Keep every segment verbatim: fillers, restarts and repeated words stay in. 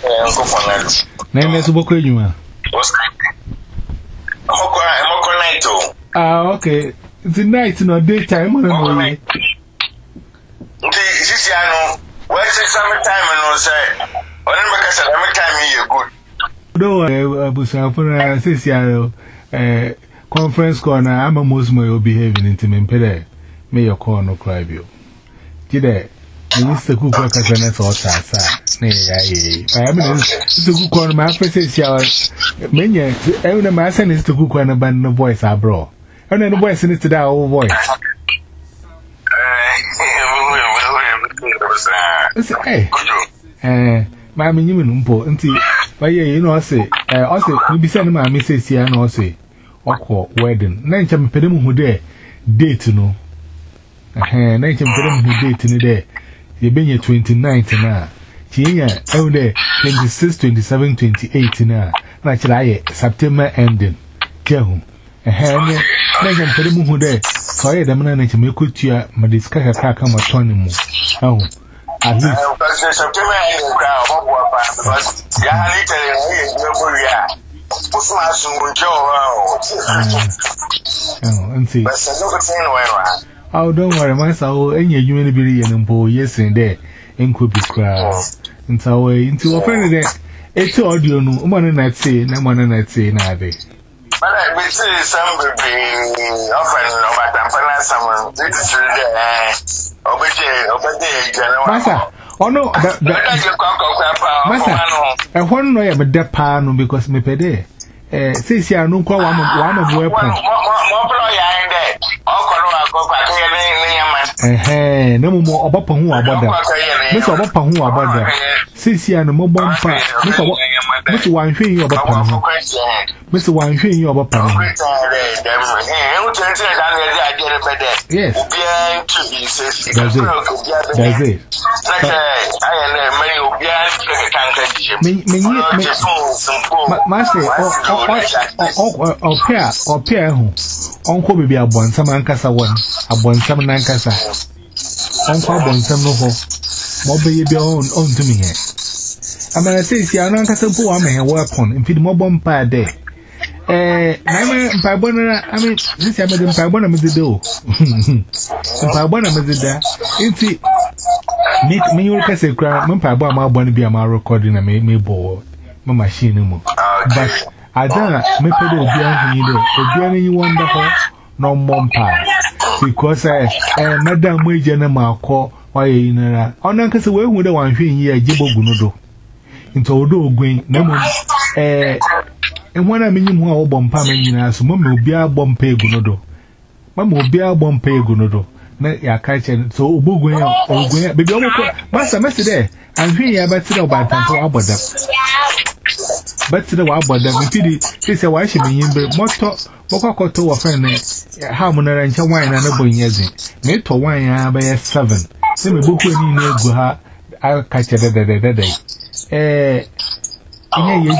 Name is Boko Yuma. Ah, okay. It's night, no daytime. This is Yano. What's the summertime and no say? When because every time you're good. No, I was a six year conference corner. I'm a Muslim, you'll behave in intimate pede. May your corner cry you. Did I? Mister Cook work as an assault. Nay, I am Mister Cook corner. My face is yours. Many, every man is to cook when a band of voice are bro. And then the voice is to that old voice. Hey, eh, Mammy, you know, until but yeah, you know, I say, I also be sending my missus here and also, or wedding. Nine cham pedum who there, date to know. Eh, nine cham pedum who date in the day. You been your twenty ninth now. Tia, oh, there, twenty six, twenty seven, twenty eight now. Naturally, September ending. Jehum, a hand, nine cham pedum who there. So I am not to make good year, my discussion can't come at twenty. Oh. At least September is crowd because yeah, literally oh, and see. Oh, don't worry, my soul, and your human being and boy, yes, and there, and could be crowd. And so, into a friend that it's audio, no one and I'd say, no one and I'd say, neither. But I will say some will be often, but I'm for someone. This is Massa, oh no, Massa, I want to know about that pan because me pede. Eh, since you are no call one of weapon. Eh, no more about who about that. Miss Obapa who about that. Since you are no more bumper, Miss One thing about Pan. Mister One thing you about Pan. Yes. That's it. That's it. Master, or pair, or pair who Uncle will be a bon some ancassa one, a bon some nancassa. Uncle bon some no more. More baby own own to me here. I mean, I say, see, I don't have some poor man a weapon and feed more bomb per day. Eh, I'm a Pabona. I mean, this is a Pabona with the door. Pabona with the da. It's it. Make me your case cry. My Pabona, my bonny be a my recording and make me bored. My machine. But I don't make a little behind you. If you wonderful, no bumper. Because I, eh, Madame Wajan ma call why you know. On Uncle, so where would I want you here, Jibbo Gunudo? Into Odo going, no, eh. And when I mean you more bomb pamming, so Mamma will be a bomb pay gunodo. Mamma will be a bomb pay gunodo. Not your kitchen, so Boguin or going, baby, Master, Master there. I'm here, but still about time for about them. But still about them, indeed, this is why she mean, but Motto, Bocco to a friend, how many and wine and a boy yazing. Made to wine by a seven. Let me book when you know her. I'll catch it the day. Eh, yeah, you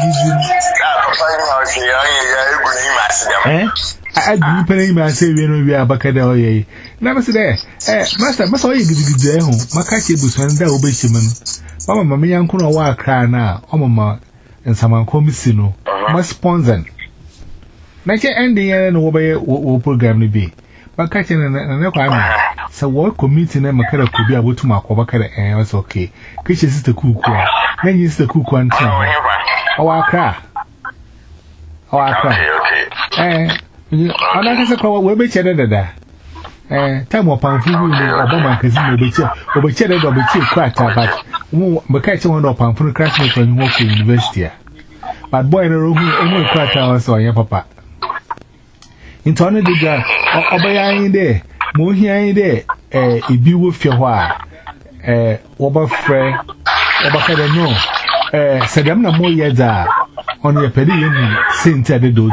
Eh? I do pay my saving we are back at all ye. Never say there. Eh, Master, Master, you get there home. Macachi was when there will be Simon. Mamma, Mamma, young Kuna wa cry now. Oh, Mamma, and someone call me Sino. My sponsor. Nature ending and obey what program to be. But catching and no crime. So, what committee name Macada could be able to mark over Macada and was okay. Kitchen is the cook. Then is the cook one time. Oh, I cry. Oh, I cry. Eh, I'm not a call, we'll be chatted at that. Eh, time of Pamphlet or Boma Casino, be chatted or be chatted or be chatted quite but won't catch one of Pamphlet classmates when you walk to university. But boy in a room, only quite hours or your papa. In Tony Digger, or by in there, more here in there, eh, if you will feel why, eh, over Frey, over Kada no, eh, Sadamna more years are. On your pedigree, Saint Adedo,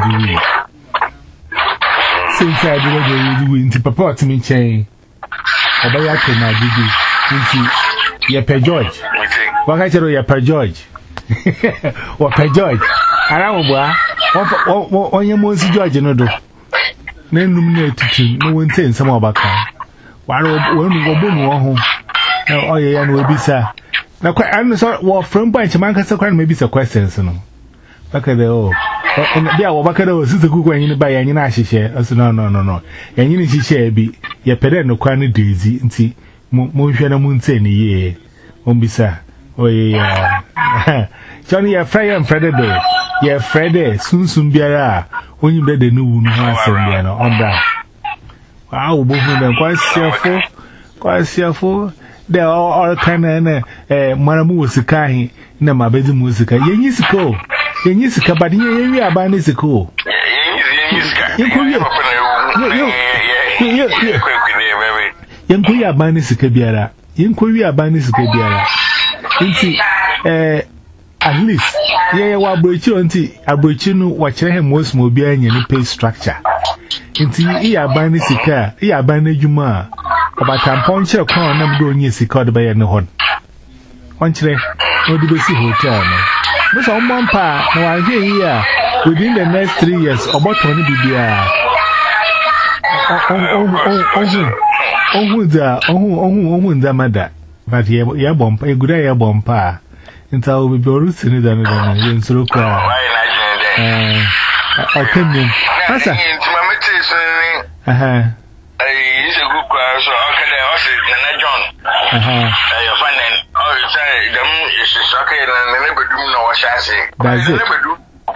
Saint Adedo, into papa to me chain. Obayake, my baby, into your per George. What I tell you, per George. What per George? I don't know on your most George, no do. Name nominated, no one saying some about her. While when we go home, oh, yeah, and will be, sir. na kwa anu so wo from bunch man kasa kwa maybe some questions no baka de oh bia wo baka de o sisi kuku anyi ba yanyi na ahihye aso no no no no yanyi ni hihye bi ye pede no kwa no dezi nti mo hwe na mu nte ni ye ombisa oye ya Johnny ya fry and Friday do ya Friday sunsun biara onyi be de no wu no asem bia no onda ah wo bo hu den kwa siafo kwa siafo de all kind of eh maramu wosika hi na mabedi mu wosika yenyi sika o yenyi sika badi yenyi aba na sika o yenyi sika yenko ya aba na sika biara yenko wi aba na sika biara nti eh at least ye wa abrochi nti abrochi no wa kire hem wos mo bia nya ni pay structure nti iya aba na sika iya aba na djuma abata mpon kwa na mdo onye sika de baye ne hon onchire no de besi hotel no but on mompa na wa hwe yi a within the next three years oboto ni bibia on on on on on da on on on da mada but ye ye bompa e guda ye bompa nta o bibi oru sini da ne da ye nsoro kwa eh akemi asa aha so okay there also Nana John uh-huh your friend and oh you say them is okay and never do no what I say that's it never do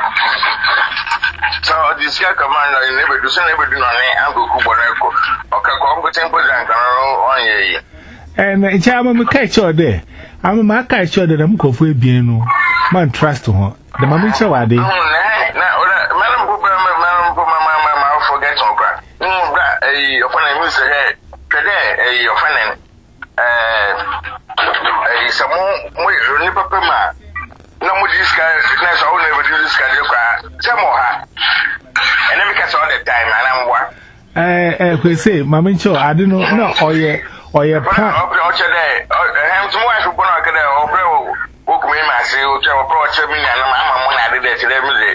so this guy command you never do so never do no ango ku boneko okay ko ko tempo dan kan on ye and e chama me kai cho de am ma kai cho de dem ko fu ebien no man trust ho de ma me che wa de na na madam bu madam bu mama mama forget on bra no bra eh your friend me say today your friend eh eh some mo ni papa ma na mo dis guy na so na we dis guy kwa chamo ha and then because all the time and I'm what eh eh we say mama ncho ade no na oye oye pa o che de hem to mo asu bona ka de o bre o ku mi ma se o che o pro che mi na mama mo na de de che de mi de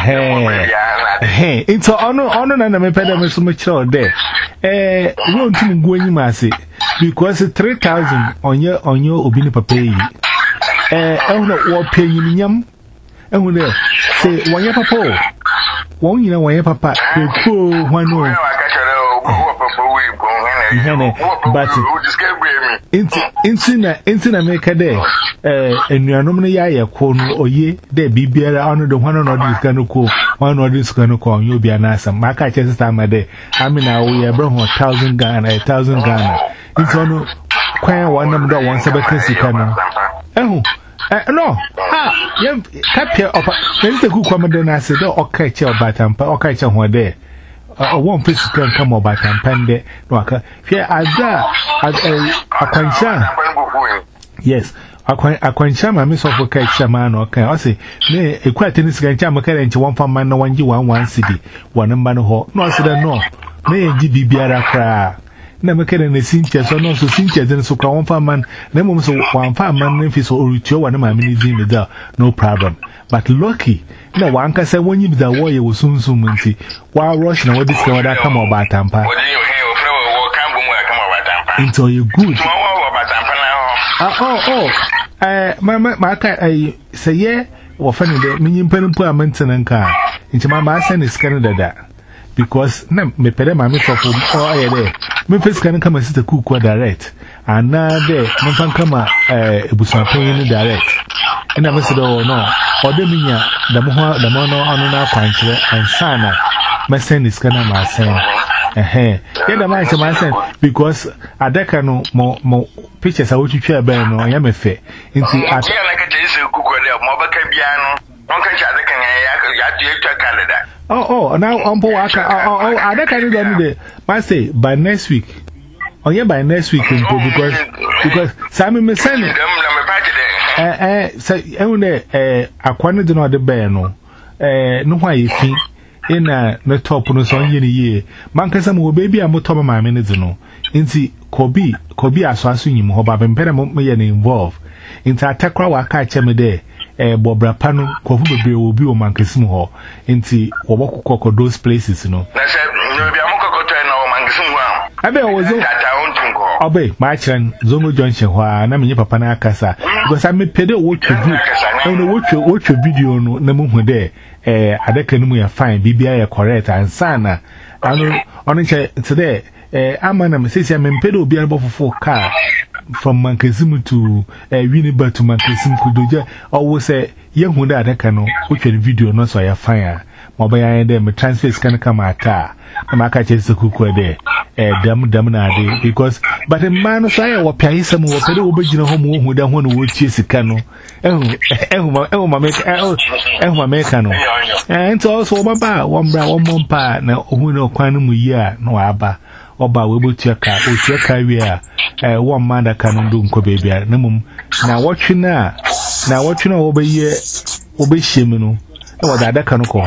eh eh into ono ono na na me pede me so me chiro de eh won tum go anyi ma se because three thousand onye onye obi ni papa yi eh ehuna wo panyin nyam ehuna se wonye papa o won nyina wonye papa e ko hwanu but inti inti na inti na make de eh enuanom no ya ye ko no oye de bibiara ono de hwanu no de sika no ko hwanu de sika no ko onye obi anasa maka che sister ma de amina wo ye bro one thousand Ghana one thousand Ghana inti ono kwan wa nam do won sabeka sika no ehu eh no ha ye kapia opa nse ku kwa mede na se de oka che obatampa oka che ho de a one place can come about and pende no aka fear aza akwansha yes akwansha ma me so for kai chama no kan o say me ekwa tennis kan chama kare nche one fan man no wanji one one cd one mba no ho no say no me enji bibiara kra na me kare na sinche so no so sinche den so kwa one fan man na mum so one fan man na fi so orutio one ma me ni zin me da no problem but lucky na wanka say wonyi bi da wo ye wo sunsun nti wa rush na wodi ska wada kama obatampa into you good ah oh oh eh ma ma ka eh say ye wo fa ne de minyi mpanimpo a maintenance nka nti ma ma send ska no dada because na me pere ma me tofo o aye de me face kan kama sister kuku direct ana de me fan kama eh ebusuapon ni direct ina me se do no odeminya da mo da mo no anu na kwankyere ansana me send is kana ma send eh eh da ma se ma send because adaka no mo mo pictures a wotwitwa be no ya me fe nti at ya like it is kuku de mo baka bia no on kan cha adaka nya ya ya twa Canada oh oh now on po aka oh oh adaka ni do de ma say by next week oh yeah by next week because because Sammy me send it eh eh say ehune eh akwane de no de be no eh no hwa ye fi ina na top no so nye ni ye man kasa mo baby am to ma me ne de no nti kobi kobi aso aso nyim ho ba bempere mo me ye involve nti atakra wa ka che me de eh bobra pano kofu bebre obi o man kasim ho nti wo bokokko those places no na se no bi am kokko to na o man kasim ho abe o zo Obey, my chan, Zongo Junction, why I'm in Papa Casa. Because I may pay the watch review. And watch your watch your video no Namu there. Eh, I reckon we are fine, B B I correct and sana. I know on today. Eh, I'm an says I'm in pedo be able for car from Mankasimu to eh, Winnipeg to Mankasim Kudoja. Always say, young who that I can watch your video, not so I fire. Mobile and them transfers can come at her. I'm a catch the cook there. Eh, damn, damn, nade because but a man of fire or pay some more pedo original home who don't want to chase a canoe. Oh, oh, oh, my make oh, my mechano. And also one bar, one bra, one mompa, now who know quantum year, no abba. Oba we will check out, we check out here. Eh, one man that can do baby. Now what you know, now what you know over here, obey shimino. Oh, that can call.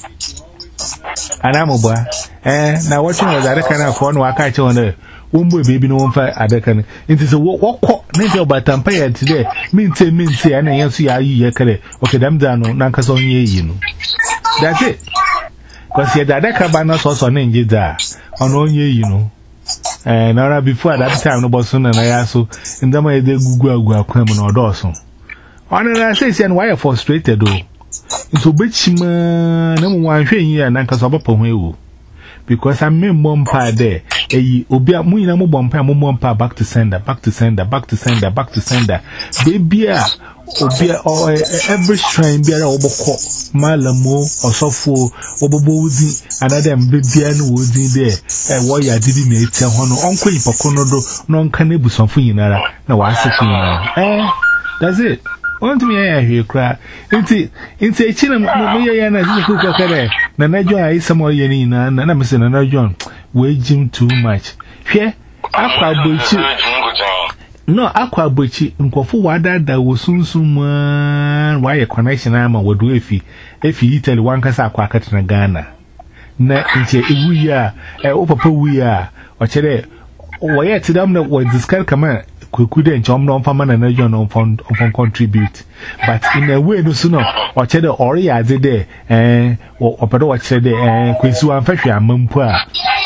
And I'm over. Eh, now what you know that I can afford no catch on the one boy baby no one fire at the can. It is a walk, walk, nature but tampere today. Mean say, mean say, and I see are you yekere. Okay, them down on Nankas on ye, you know. That's it. Because here that cabana sauce on engine there. On one year, you know. And now before that time, no boss, and I also in the way they Google go criminal or Dawson. On I say, and why frustrated though? It's a bitch, man. No one here and Nankas of a because I mean bompa there. A obia muina mo bompa mo bompa back to sender, back to sender, back to sender, back to sender. Baby, obia or every shrine bear oboko, malamo or sofo, obobozi, another baby woody there. A warrior didn't make tell one uncle Poconodo, non cannibus on Funara. No, I said, eh, that's it. Want me I hear cry. Into into a chin and a cook okay. Nana John is some more yenina, and I'm saying another John. Waging too much. Here, Aqua Buchi. No, Aqua Buchi, and Kofu Wada that was soon soon why a connection I'm a would do if he if he tell one casa quacket in Ghana. Na into we are a opa we are or chere. Why yet to them that was discard command. Couldn't jump on from an agent on fund on contribute, but in a way, no sooner or cheddar or ya did there, and or watch cheddar and Quinsu and Fashion Mumpua.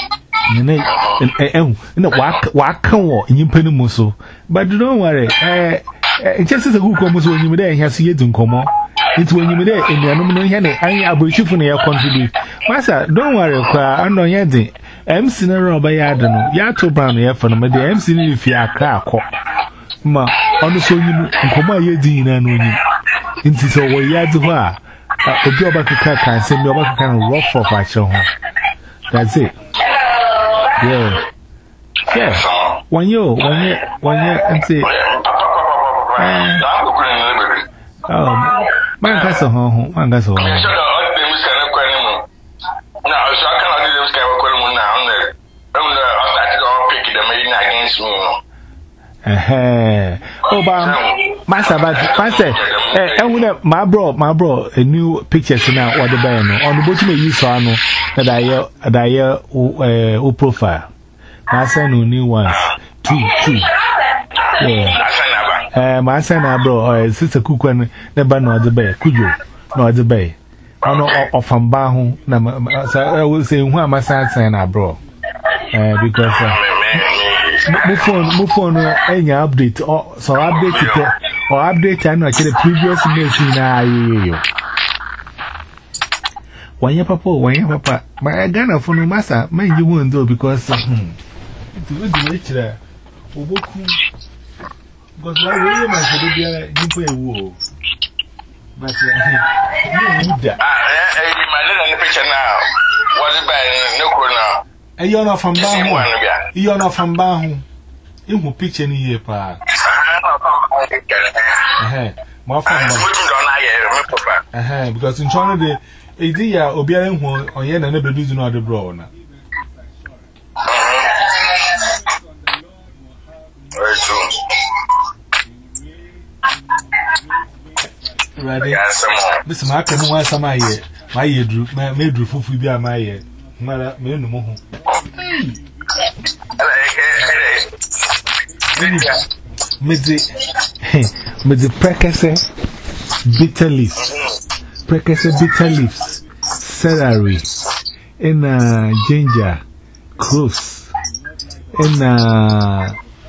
And a walk, walk, in Penimuso. But don't worry, eh, just as a good comes when you there, has yet to come on. It's when you there in the anomaly, I am a for your contribute. Master, don't worry, I know yet. M. Sinner by Adano, Yato Brown, here for the M. Sinner if you are crack. Ma, on the so you come my year, and only. It is over Yadua. A job at the crack and send your back kind of rough for fashion. That's it. Yeah. Yeah. One year, one year, one year, and say, oh, man, that's a home, man, that's all. Eh, oh, but Master, but Master, eh, and when my bro, my bro, a new pictures now, or the band on the bottom of you saw no that I hear, that I hear, uh, profile. Master, no new ones, two, two. Yeah, eh, my son, bro, or sister cook one, never know the bay, could you? No, the bay. I know of from Bahu, I will say, why my son, bro, eh, because, uh, move on, move on, any update or so update it or update and actually the previous message. When your papa, when your papa, my Ghana for no master, mind you won't do because it's a good rich there. Because I really must be a new war. But you need that. My little picture now. What's it by no corner? And you're not from Bahu. You're not from Bahu. You will pitch any year, pa. More fun. Because in China, the idea of being one on yen and never losing all the brown. Very soon. Ready? Miss Martin, why some I hear? My year drew, made drew for be my year. Mother, me no more. Mede mede prekese bitter leaves, prekese bitter leaves, celery, in uh, ginger, cloves, in uh,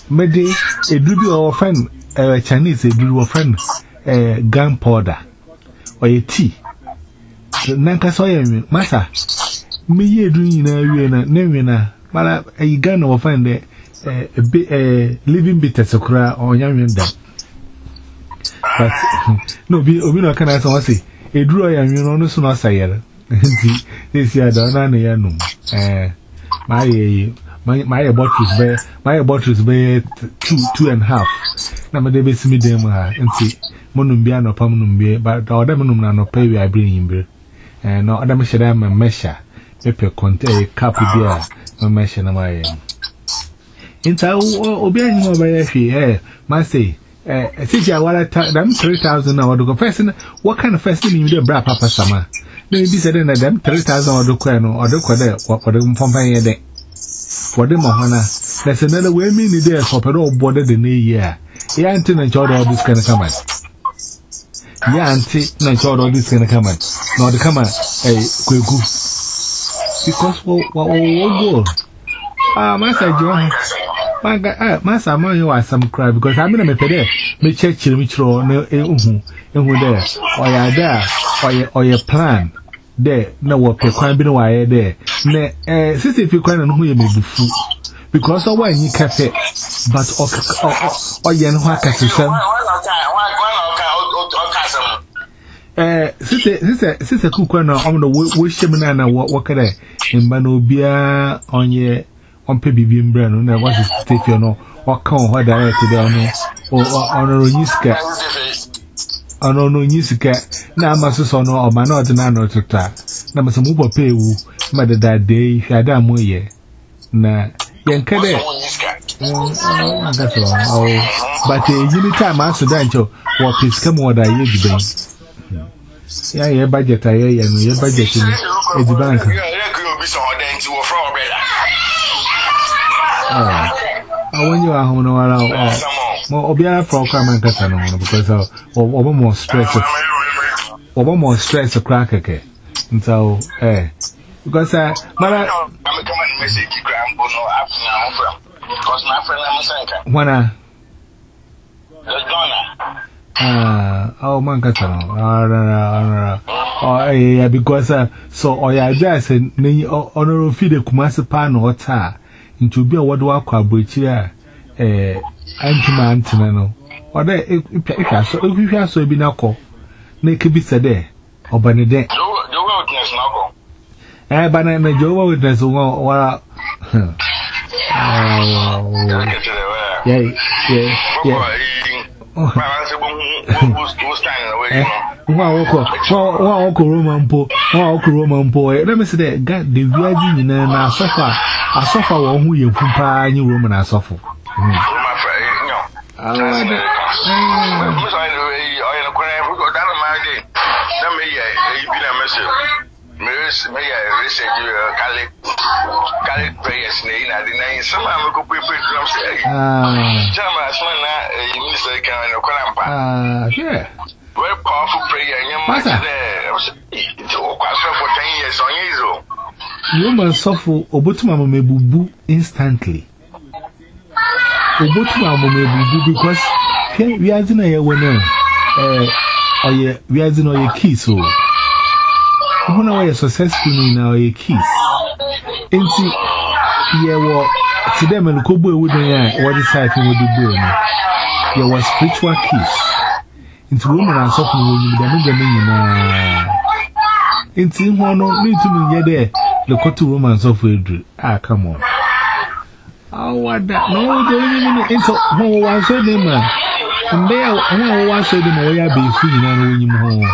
Mede a duty or friend, a Chinese, a duty or friend, a gunpowder or a tea. Nanka soya, Massa. Me ye doing a Nevina, but a gun or friend, a living bit as a cry or young them. But no, be Obino can I say, a drawer and you know, no sooner say, this year, Donna, eh, my. My my bottles bear my bottles bear two two and a half. Na me dey be simi dem ha nti monum bia no pam num bia but order monum na no pay we I bring him bre. Eh no order me sheda me measure pepe contain cup bia me measure na my. Inta obi anyi oba ya hwe eh ma say eh sisi awara them three thousand na what go first what kind of first thing you dey bra papa sama. No be say na them three thousand odo kwa no odo kwa dey odo mpompan ye dey. For the Mohana, there's another way many there for Pedro border the new year. Yeah, auntie and child all this kind of come. Yeah, auntie and child all this kind of come. Now the come a quick because what what go? Ah, Master John, my God, Master, you are some cry because I'm in a pede. Me check Chimichro, no, eh, um, and who there, or ya there, or your or your plan. There, no what pe kwan bi no why there. Ne eh since if you kwan no hu ye mebufu because of why you cafe but o o ye no ha kasesem eh since since since ku kwan no om no wo hyem na na wo kare mba no bia onye onpe bibi mbra no na what is take you no o kan ho direct there no o ono nyiska ono no nyisika na amasoso no o ma na odina no tota na masamu papa ewu ma de da dey hwade amoye na yenka de oh but yini time aso da ncho wo piska mo da ye giben ya ye budget aye ye no ye budget ni e di bank ah awonyo ahun no wala oh mo obiara for kwama nkasa no because obo more stress obo more stress crack okay so eh because uh mara I'm coming message gram no afuna from because my friend am sanka wana ah oh man nkasa no ah oh eh because uh, so oya just ni onoro feed the Kumasi pa no ota nti obi a wodo akwa abrochire eh antuma antena no oda ikwa so ikwa so bi na ko na ekebi sede obanede the witness na ko eh bana na Jehovah witness wo wala yeah yeah yeah Wa woko wa woko Roman po wa woko Roman po let me say that God the viaji nyina na asofa asofa wo hu ye fumpa anyi Roman asofa I like it. Ah, yeah. Very powerful prayer. You must suffer Obotuma mebubu instantly. Obotu amomebubu because we are in a winner eh oye we are in oye keys so when we are successful in our keys enti ye wo ti dem no kobo ewu den ya what is life in the boy no ye was spiritual keys enti wo man asofo wo yin da no ga nyina enti ho no need to me ye there the kotu woman of edru ah come on oh what that no do into ho wa so dem ma mbe ho wa so dem wo ya be fu nyina no nyim ho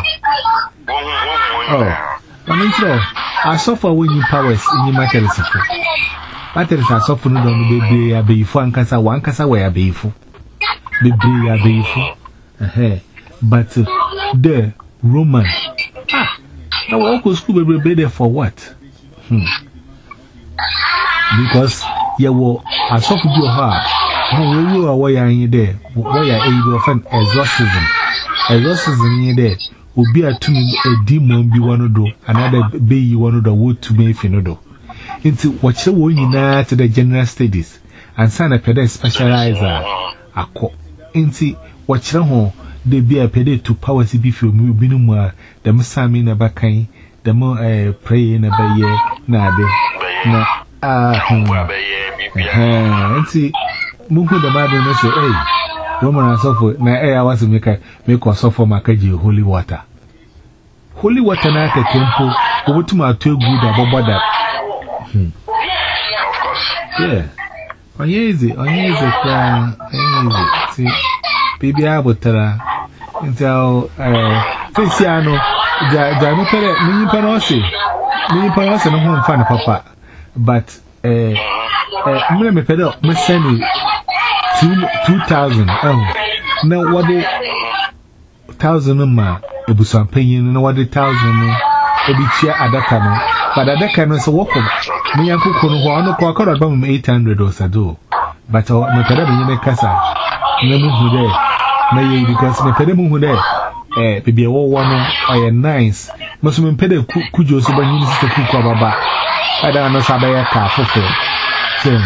oh Manintro, I suffer when you powers in your matters. Matters are suffer no don be a be for ankasa one kasa where be fu. Be be a be fu. Eh but the Roman. Ah. Now walk school be there for what? Hmm. Because you were a suffer you ha. No you are where you there. Where you able to find exorcism. Exorcism in there. Obi atumi a demon bi wano do another be you wano do would to me if you know do into what you want you to the general studies and sign a pede specializer. Ako inti wachira ho de bia pede to power si bi fi omu bi no mu a dem sami na bakan dem eh pray na baye na ade na ah eh inti mungu da ba de no say eh woman asofo na eh awase meka make asofo makaji holy water holy water na ka tempo obutuma atu egu da boboda hmm yeah Onyeze, onyeze kwa, onyeze, si, bibi abotara, nti eh, fesi ano, ja, ja, no pere, mini panose, mini panose no home fan papa, but, eh, eh, mle me pedo, me send two, two thousand, oh, now what the thousand ma, ebusan penyin, no what the thousand no, ebi chia adaka no, but adaka no so woko. Me yanku kono ho ano kwa kwa ba mu eight hundred or so but me pede be nyeme kasa na mu hu de na ye because me pede mu hu de eh bibie wo wo no oye nice me so me pede kujo so ba nyini se ku kwa baba ada no sa ba ya ka fofo chen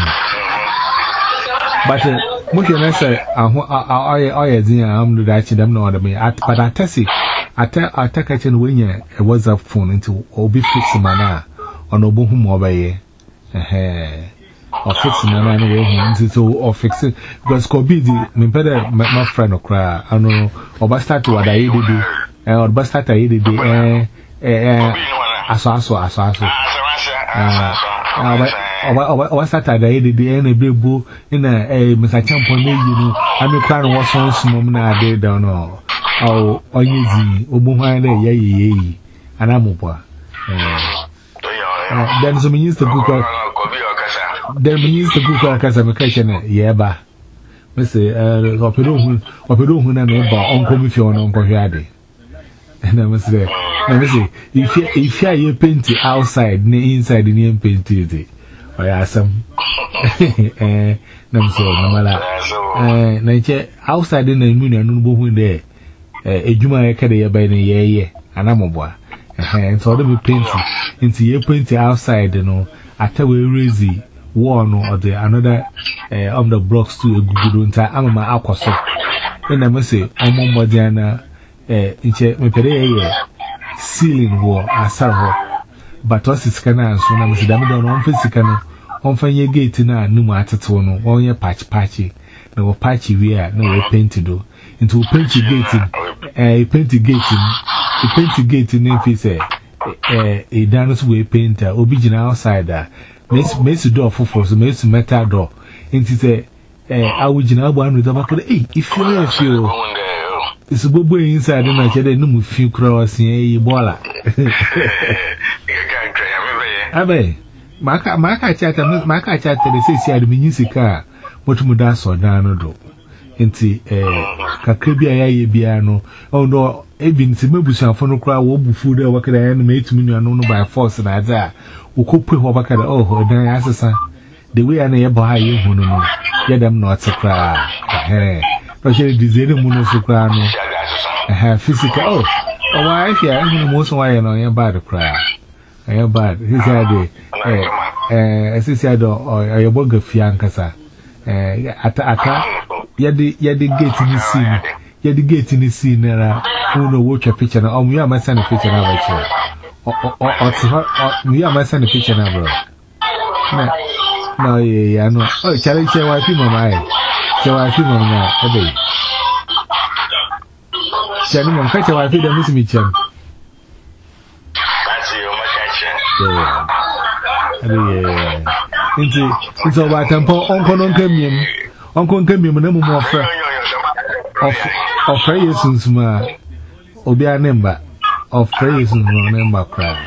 but mo ke na say aho oye oye din am do da chi dem na oda me at but atasi ata ataka chen wenya a WhatsApp phone into obi fix mana ono bo hu mo baye eh o fix na na no we hu so o fix because ko bi di me pede my friend okra ano o ba start wada yi di eh o ba start yi di eh eh aso aso aso aso ah o ba start da yi di eh na bebu ina eh Mister Champion na yi no ami kwa no so so mo na ade da no o onye di obu han na ye ye yi anamopwa eh Uh, then some used to book then we used to book our classification yeah ba me say uh opedo hu opedo hu na no ba onko mi fi on onko hwade and I must say I must say if you if you paint outside na inside ni paint it oh yeah some eh na me say no mala eh na che outside na mu na no bo hu de eh ejuma e ka de ye ba ni ye ye anamobwa eh so they paint into ye paint outside you know after we raise one or the another uh, on the blocks to a good nta amama akwaso when I say I'm on modiana eh inche me pere ye ceiling wall asar ho but what is kana so na me say dam don on fisika no on fanye gate na numu atetewo no on ye patch patch na wo patch we a na we paint do into paint gate eh paint gate e paint gate na fi say eh e dance we painter obi gina outside that Miss Miss door for so Miss metal door into say eh awugina agba anu da bakere eh if you if you it's bobo inside na chere no mu fi kura wasin eh bola abe maka maka chata maka chata de say si adminyi sika motumu da so dan no do enti eh kakra bia ya ye bia no ondo ebi nti mebusuafo no kra wo bufu de wakada ya no metumi nua no by force na aza ukope ho bakada oh dan asesa the way ana ye ba ye hu no no ye dem no atakra eh so she design mu no so kra no eh physical oh o wa if ya hu mo so wa ye no ye bad kra ye bad he said eh eh asisi do ye boga fiankasa eh ata ata yedi yedi gate ni scene yedi gate ni scene na uno watch a picture na omu ya ma send picture na ba che o o o ti ho mi ya ma send picture na bro na no ye ya no o chale che wa fi mama ai che wa fi mama na ebe chani mo ka che wa fi da mi mi chem that's you ma ka che yeah inti inti ba tempo onko no nkemiem onko nkemiem na mu mo ofra ofra yesus ma obi anemba ofra yesus ma anemba kra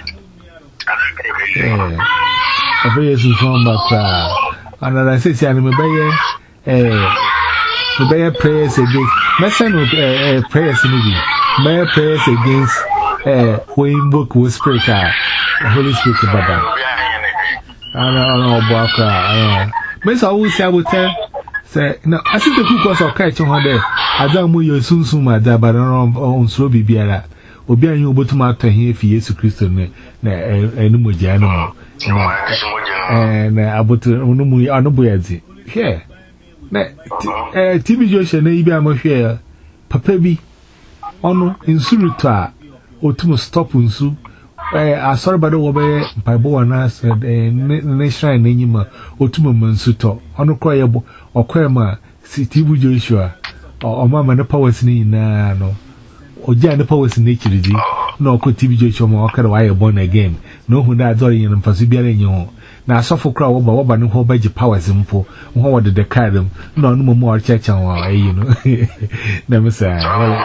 eh ofra yesus ma anemba kra another say say me baye eh me baye prayers against me say no eh prayers ni bi me prayers against eh we invoke with spirit holy spirit baba ana ana obaka eh me say we say we tell say na asite ku ko so kai che ho de adamu yo sunsun ma da ba no on sro bibiara obi anyi obotuma atahin efi Yesu Kristo ne na enu moja no eh na abotu onu mu anu boyazi share. Na T V Joshua na ibi am share papa bi ono insuruta otumo stop nsu eh asori bado wo be Bible wana said eh na shrine na nyima otumo mansu to ono kro ye bo okwa ma T V Joshua o mama na powers ni na no oja na powers na chiridi na okọ T V Joshua ma okara wa ye born again no hu da adori yin mfaso biara nyi ho na asofo kra wo ba wo ba ne ho baji powers mfo ho wo de de card na onu mo mo checha wa ayi no na me say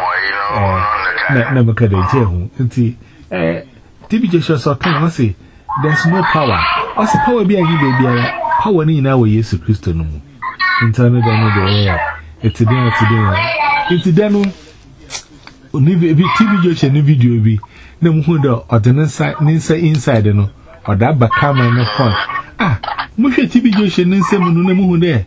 na na me ka de je ho nti eh T V Joshua so kan ho say there's no power o say power bi ayi be biara power ni na wo Yesu Kristo no mu intana da no de ya etidin etidin etidanu oni bi T V Joshua ni video bi na mu hu da ordinance inside no or that back camera in the front. Ah, Musha T V Joshua Ninsa Munumu there.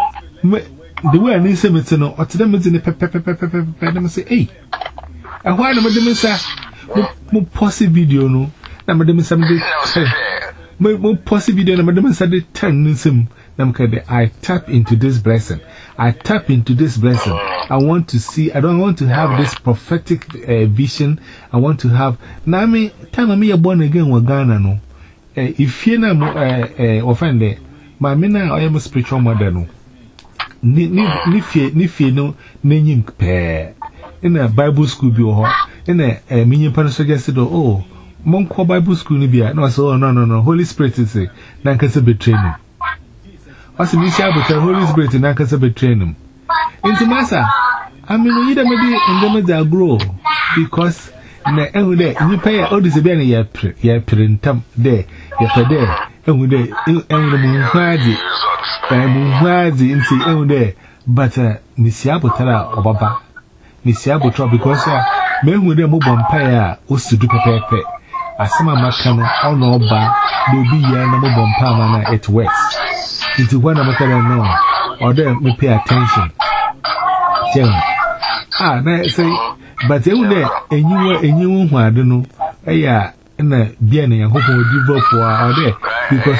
The way I need some it's no, or to them it's in the pepper pepper pepper pepper. Say, hey, I want to them say, more possible video no. Now, Madame somebody, more possible video, and Madame said, turn Ninsum. I tap into this blessing. I tap into this blessing. I want to see, I don't want to have this prophetic uh, vision. I want to have, now me, time me born again with Ghana no. Uh, if you know, uh, uh, offend my mina, I am a spiritual mother no. Ni, ni, ni fear, ni fear no, name pair. In a Bible school be or in a, a minion pan suggested, oh, monk Bible school ni be no, so no, no, no, Holy Spirit is a, Nankasa betray him. As a Misha, but the Holy Spirit and Nankasa betray him. Into Massa, I mean, you don't maybe in the grow because. Na ehu de ni pay all this be na ya ya printam de ya pe de ehu de ehu de mu hwaadi eh mu hwaadi nti ehu de but misia botara obaba misia botara because me ehu de mo bompa ya osudu pepepe asema maka no ono oba do bi ya na mo bompa ma na it works nti when am tell no or them me pay attention tell ah na say but you know, and you were and you were no, eh, and a bien and hope will give up for our day because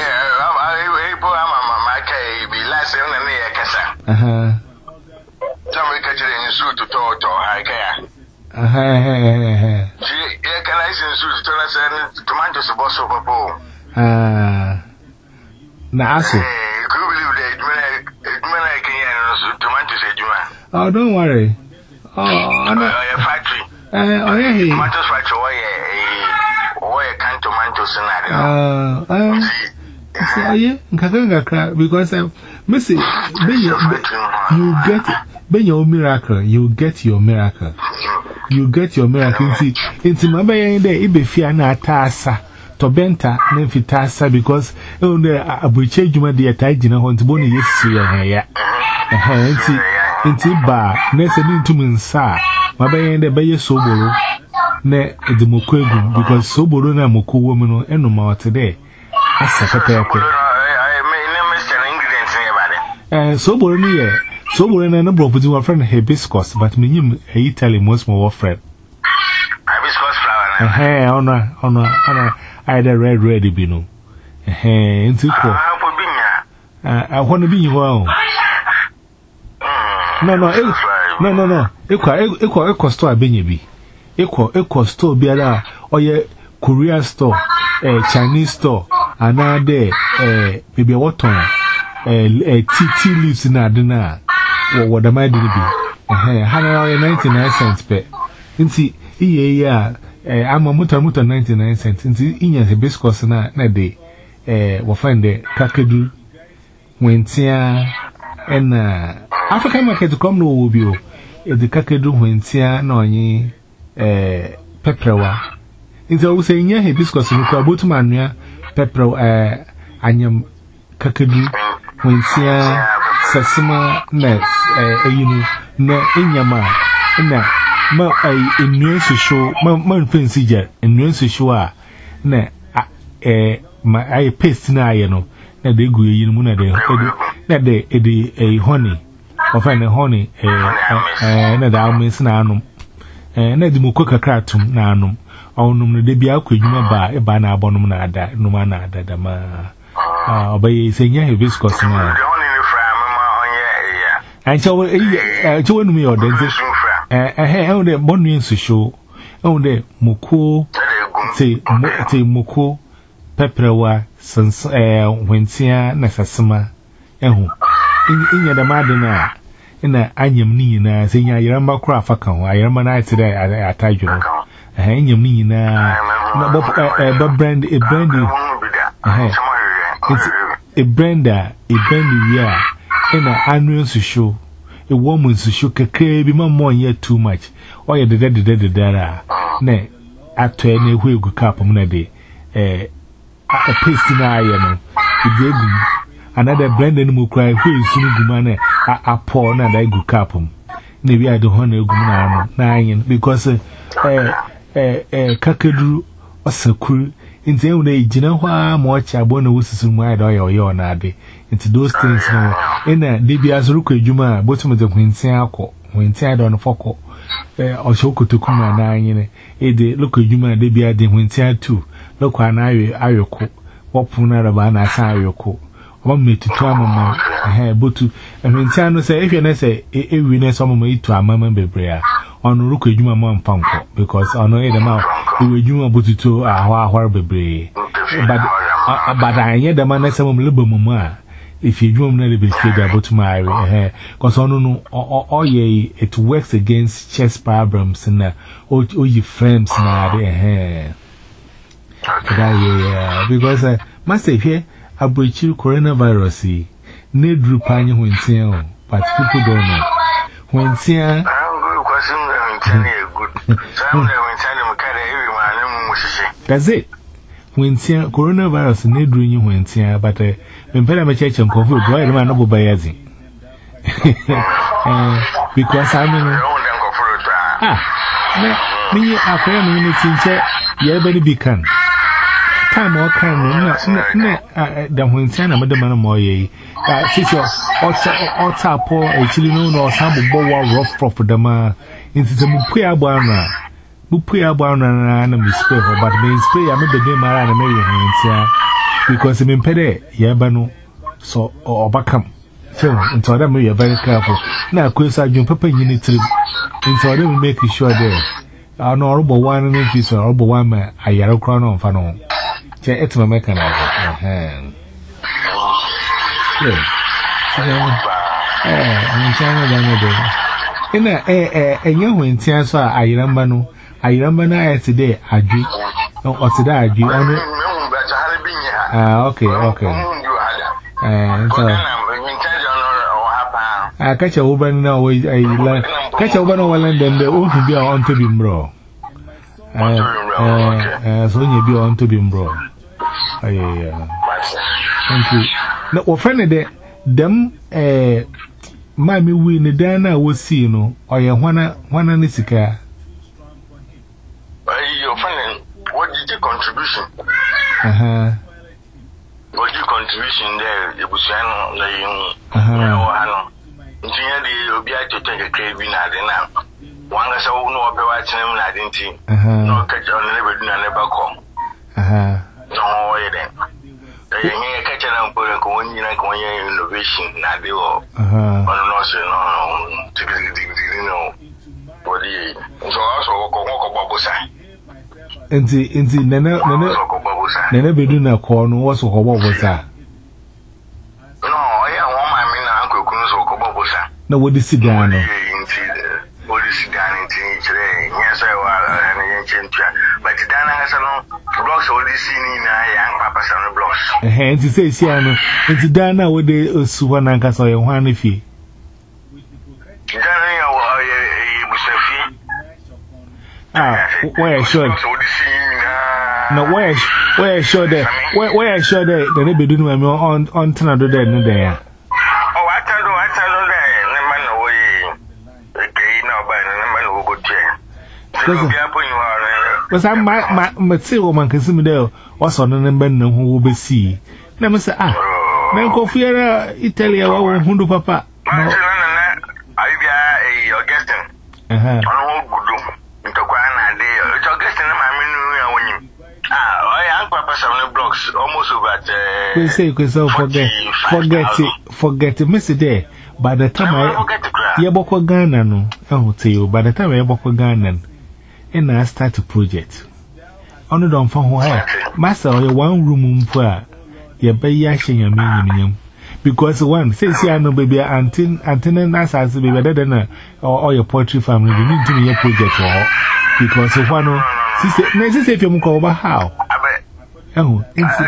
uh huh. Somebody catching in suit to talk to high care. Uh huh. She can I send suit to us and tomatoes boss of a bowl. Ah, now, could you believe that it may I can tomatoes at you? Oh, don't worry. Oh, I know. Factory. Oh, yeah. Tomatoes factory. Oh, yeah. Can't tomatoes and that. Uh, yeah. Nkaka because um, Missy, you get, ben your miracle. You get your miracle. You get your miracle. See, into my bay there, it be fear na tasa. To benta, nemfi tasa because oh, there I will change you my dear Tajina hunt boni yes, see ya. Uh, Inti ba nese ni ntumi nsa mabaye nde baye soboro ne edimokwegu because soboro na mokowo mu no eno ma wote de asa pepepe eh soboro ni ye soboro na na broputi wa friend hibiscus but menyim e Italy most more friend hibiscus flower na eh ona ona ona either red red bi no eh inti ko ah po binya ah hono bi nyi No, no, it, no, no, no. Equal, equal, equal store, Benyabi. Equal, equal store, Biara, or ye Korea store, a Chinese store, another, eh, baby water, eh, tea, tea leaves in Adena, or what am I doing? Eh, Hana, ninety-nine cents per. Inti, yeah, eh, I'm a muta muta ninety-nine cents. Inti, in your hibiscus na, na day, eh, we'll find the kakadu, when tia, and, uh, African market to come no wobio e de kakedu hwentia na onye eh peprewa nti o se nya hibiscus no kwa botu manua peprewa eh anyam kakedu hwentia sasima na eh eyinu na enyama na ma ai ennuensu show ma man fancy jet ennuensu show a na eh ma ai paste na aye no na de gu eyinu mu na de na de e eh honey or find a honey, eh, another almonds nanum, and let the mucoca cratum nanum, or num de bia quiduma bar, a banana bonum nada, no manada, the ma, obey saying, yeah, hibiscus. And so, eh, to win me or then, eh, eh, oh, the bonus to show, oh, the Muko, say, Muko, Pepperwa, since, eh, Wentia, Nasasama, and in the Madonna, in the Anyam Nina, saying, I remember Crafacon, I remember today at Tiger, Anyam Nina, but brand a brandy, it's a brander, a brandy, yeah. In an annual show, a woman's show can crave him more yet too much. Or the dead, the dead, the dead, nay, after any wheel go cap on a day, a paste in iron, another Brandon will cry, who is soon man, a poor and I go cap him. Maybe I don't honor nine because a cockadoo or so cool. In the old age, you know why much I want to whistle some wide oil or nadi. Into those things now. In a D B S Ruka Juma, bottom of the Quincy, when tied on a focal, or Shoko to come and nine, a day look at Juma, D B S de Quincy too. Look an ayoko, what Punarabana Sayoko. One me to try my hair, but to a Vinciano say, if you say, a winner some way to a mamma bebrea. On Ruka Juma Mom Punko, because on no other mouth, we were Juma Bututo, a horrible bray. But I hear the man as some little mamma. If you dream nearly be figured about my hair, because on no, oh, ye, it works against chest problems and all your friends now, their hair. Because I must say here, I brought you coronavirus, need Rupanya when sale, but people don't know. When sale. That's it. When coronavirus need doing you when tia, but uh, when Pella Church and Coffee, why am I not biasing? Because I mean, ah, me, I can't mean it's in check, yeah, very big can. Time or can, the when Santa Madame Moye, sister, or tapo, actually known or some boa rough profit the ma, into the Mupuya Barna. Mupuya Barna and a misspell, but may spray, I made the name around a million because I'm in Pede, Yabano, so or Bacam. So, until them we are very careful. Now, Chris, I jump up in unit three, until them make sure there. Our honorable one and if it's a horrible one, I yellow crown on Fanon. It's my mechanic. Yeah. I'm trying to in a eh eh young when tears are I remember no I remember now today I do or today I do ah okay okay eh so I catch a woman now I catch a woman over London the old to be on to be bro eh so you be on to be bro yeah thank you no offend there them eh Mammy win the Dana was seen, or your one one and Nisika. Your friend, what did your contribution? Uh huh. What your contribution there? It was an the young. Uh huh. Engineer the Obia to take a craving at the now. One as I will know about him, I didn't see. Uh huh. No catch on never do never come. Uh huh. No way then. The young catcher and put a coin innovation, not the all. Uh huh. No, to know what the so also walk about Bosa. And the in the Nana Nana Beduna corn was what was that? No, I am one my men, Uncle Kunus or Cobosa. No, what is it down? What is it down in today? Yes, I was an ancient track, but Dana has no blocks all this scene in a young papa's on the blocks. And to say, Siano, it's Dana with the Suwanankas or one if he. Ah, where sure. No, where where sure that where where sure that the neighbor doing on on Tanado there, no there. Oh, I tell you, I tell you that no man away. Okay, now by the man who go there. Because I my my my say woman can see me there. What's on the number no who will be see. Let me say ah. Men go fear Italy or Hundu Papa. I be a Augustine. Uh huh. seven blocks almost over the we say we so forget forget it forget it miss it there by the time I ye boko Ghana no eh tell you by the time I boko Ghana and I start a project ono don fa ho ha master o one room mpo a ye be ya hyen yam because one say see I know baby antin antin na as baby that na or your poultry family you need to be your project or because one no sister na sister if you ko ba how eh oh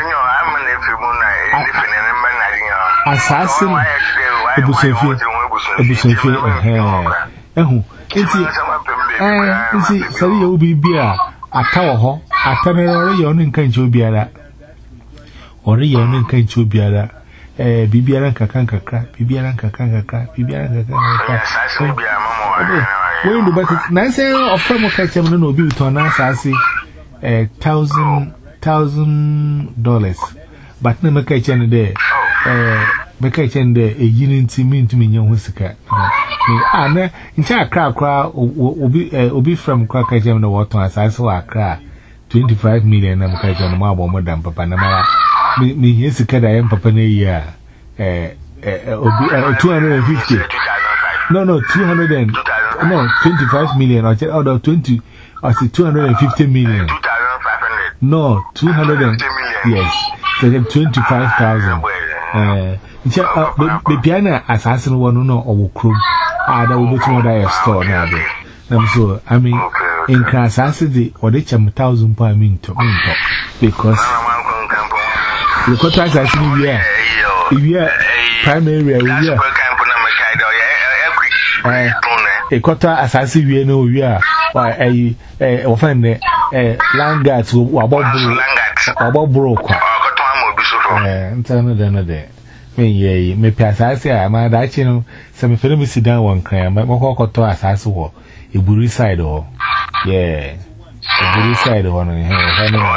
assassin ebusefi ebusefi eh eh enti eh enti sari yo bibia atawo ho atanere yo no nkan che obiara ore yo no nkan che obiara eh bibiara nkakan kakra bibiara nkakan kakra bibiara nkakan kakra we do but na say offer mo ka chem no obi to na asase eh thousand thousand dollars but na make chem de eh make chem de e yini ntimi ntimi nya ho sika ni ana ncha akra akra obi obi from kwa ka chem no wato asase wa akra twenty-five million na make chem no abo mo dam papa na mara me me sika da yam papa na yi a eh eh obi two hundred fifty no no two hundred and no twenty-five million or or twenty or two hundred fifty million no two hundred and yes twenty-five thousand eh ncha be piana assassin one no owo ah that will be to that store na be na so I mean in class assassin or the cham thousand per minute because the contract assassin we are we are primary we are eh a quarter assassin we know we are or a eh offend eh langat wabobro wabobro kwa eh ntana dana de me ye me piasase a ma da chi no se me fere me sidan won kan ma ko koto asase wo eburu side ho yeah eburu side ho no he he no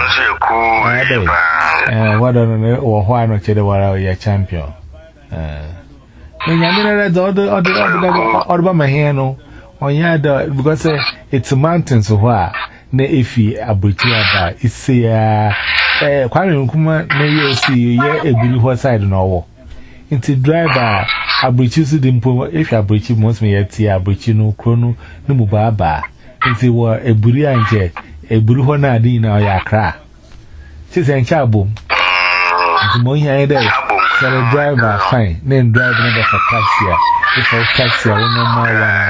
eh wada no wo ho ano chede wara ya champion eh me nyamira do do do do do ma he no onya da because it's mountains so wha na efi abuti aba ise ya eh kwame nkuma na ye si ye eburu ho side no wo inti driver abuchi su dimpo efi abuchi mos me yeti abuchi no krono no mu baba inti wo eburu anje eburu ho na adin na ya kra ti se ncha abom inti mo yan dey so the driver fine then drive no for taxi if for taxi I no ma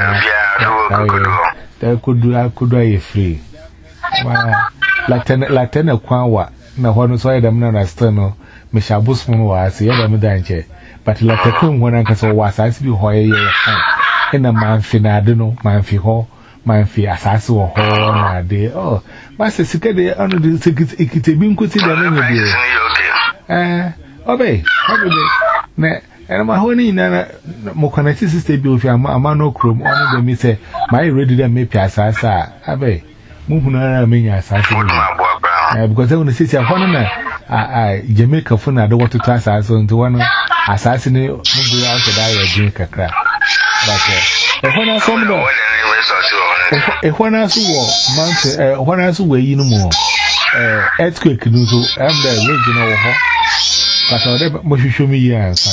wa da kudu akudu aye free wa latena latena kwanwa na hono so yedam na na stano me shabus mu wa ase yedam danche but latekun wona nka so wa asase bi hoye ye han ina manfi na ade no manfi ho manfi asase wo ho na ade oh ma se sikede anu de sikite ikite bi nkuti da na bi eh obe obe na ena ma ho ni na mo connect system bi ofi ama ama no chrome onu de mi se my ready dem me pia asase abe mu hunara menya asase ni eh because when say say hono na ah Jamaica funa da wato ta asase nti wono asase ni mu bu out da ya din kakra but eh hono so mo eh hono so wo mount eh hono so we yi no mo eh earthquake no so am the regional wo ho but o de mo hwehwe mi yi ansa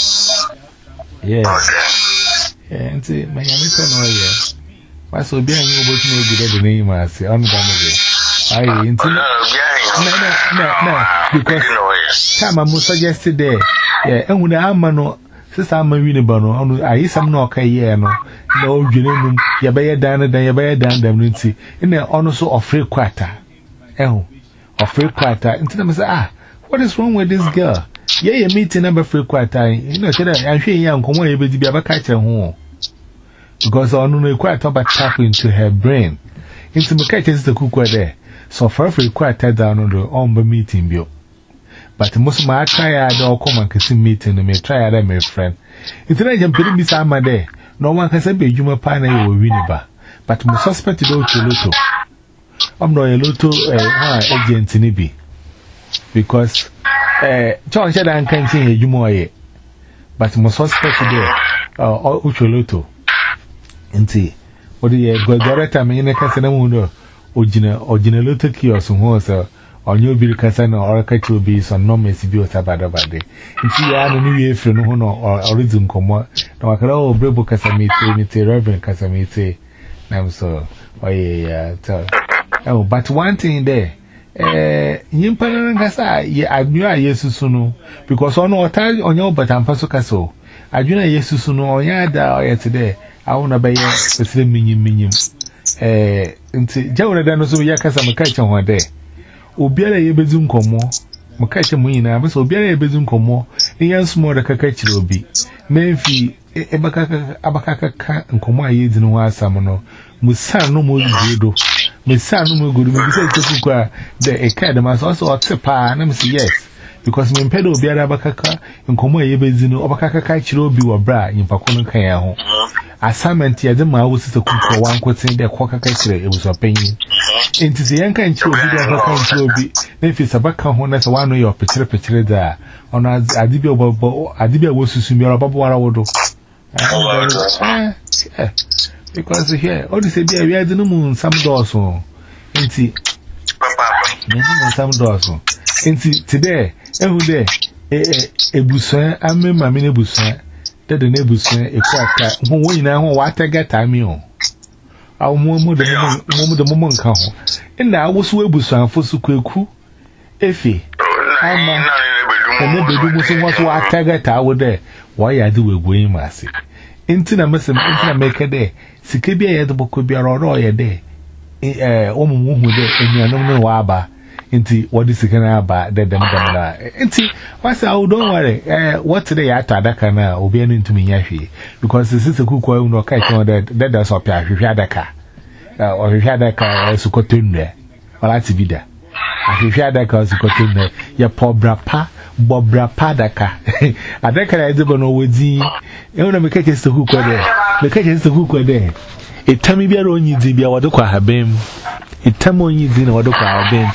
yes eh nti manya mi se no ye waso bi anyi obotu na obi de ne yima ase onu da mo be ai nti na na na because time am suggested there yeah ehun na ama no sister ama wi ne ba no onu ayi sam na okai ye no na odwene num ye be ye dan dan ye be ye dan dan nti ina onu so ofre kwata ehun ofre kwata nti na me say ah what is wrong with this girl ye ye meeting number free kwata you know say that anhwe yan komo ye be di bia ba ka kire ho because onu no kwata ba tap into her brain into me catch the cook there so for free kwata down on the on the meeting bio but most ma try ada come and kesi meeting me try ada my friend into na jam pedi mi sa ma there no one can say be juma pa na ye wi ni ba but mo suspect do to loto am no ye loto eh ha agent ni bi because eh John said I can't see ye juma ye but mo suspect there uh ucho loto nti odi ye go director me ne kase na mu no ogina ogina loto kiosk ho so on your bill Cassano or a catch will be some no messy view about it. If you are a new year from no or origin commo, no, I can all brebo Casamite, Reverend Casamite. I'm so, oh, yeah, tell. Oh, but one thing there. Eh, Yimpana Cassa, I knew I yes soon, because on our time on your but I'm Paso Casso. I do not yes soon or yada or today. I want to buy a specific minion minion. Eh, Jawada so Yakasa Makacha one day. Obiara Yebezum Como, Makacha Muina, but Obiara Yebezum Como, the young small Kakachi will be. Memphis, Ebaka Abakaka and Koma Yeds in one summoner. Musa no more good. Miss San no good. We say to the academy also a tepa, and I say yes. Because me pedo Biara Abakaka and Koma Yebezino, Abakaka Chiro be or bra in Pacono Kaya. Assignment here, the man was to cook for one quoting their quaka catcher, it was a pain. Into the young and chill, will be, if it's a back home as one way of picture picture there. On a Adibia Adibia was to swim your bubble. Because here, all this idea we had the moon some doors. Into some doors. Into today, every day, a busan, I mean, my mini busan. That the neighbors say, a crack, who we now what I get time you. Our moment the moment come. And I was way busan for so quick. Effie, I'm a what I get out there. Why I do a going massy. Into the mess and make a day. Sikibia at the book could be a royal day. Eh, woman who there in your no waba. Into what is the kind of bad that them done. Into what's out, don't worry. Eh, what today I thought that can now be into me yashi because this is a cook or no catch on that that does up here. If you had a car or if you had a car, I could turn there. Well, that's be there. If you had a car, you could turn there. Your poor brapa, Bob brapa da car. I think I don't know with the you know, me catch the hook there. Me catch the hook there. It tell me be a rony dibia what do I have been. It tell me you didn't what do I have been.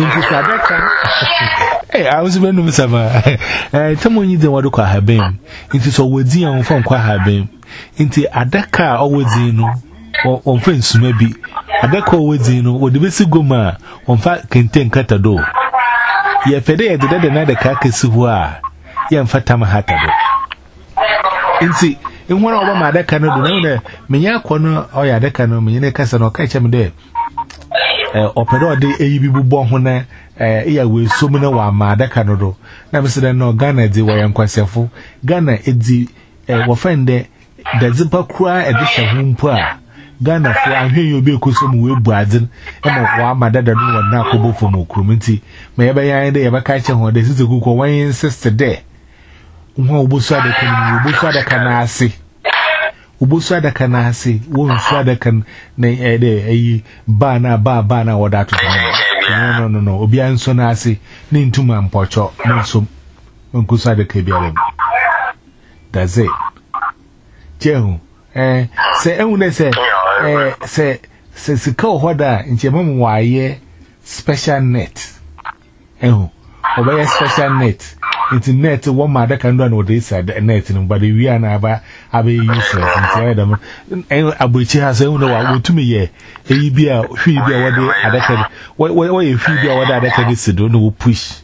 Hey, I was when we summer. Eh, someone you didn't want to have been. Into so with the on phone quite have been. Into a deca always in or on friends maybe. A deca always in or the basic goma on fat contain catado. Ye fede at the dead another carcass who are. Yan fatama hatado. Into in one of my decano, the Menya corner or ya decano, Mena Cassano catch him there. Eh, opero de eyibibu bo ho na eh iya we so mu na wa ma da kanodo na me se no Ghana di wa yankwasefo Ghana edi eh wo fende da zipa kura e de hwumpo a Ghana fo ahwe yi obi ekoso mu we bu adin e mo wa ma da da no wa na kobo fo mu kurumenti me ye ba yan de ye ba ka che ho de sise kuko wan insist de wo obosu ada kan obosu ada kan ase Ubusu adaka na hasi, wonsu adaka na ede eyi ba na ba ba na wadatu. No no no no, obi anso na hasi ni ntuma mpocho nso nkusu adaka biarem. That's it. Jehu eh se ehune se eh se se sika hoda nchemam waye special net. Ehu obaye special net. It's net one mother can run with this at the net, but we are never have a useless inside them. And Abuchi has owned what to me, ye. A beer, free beer, what they are. What way if you be what I can see, don't know push.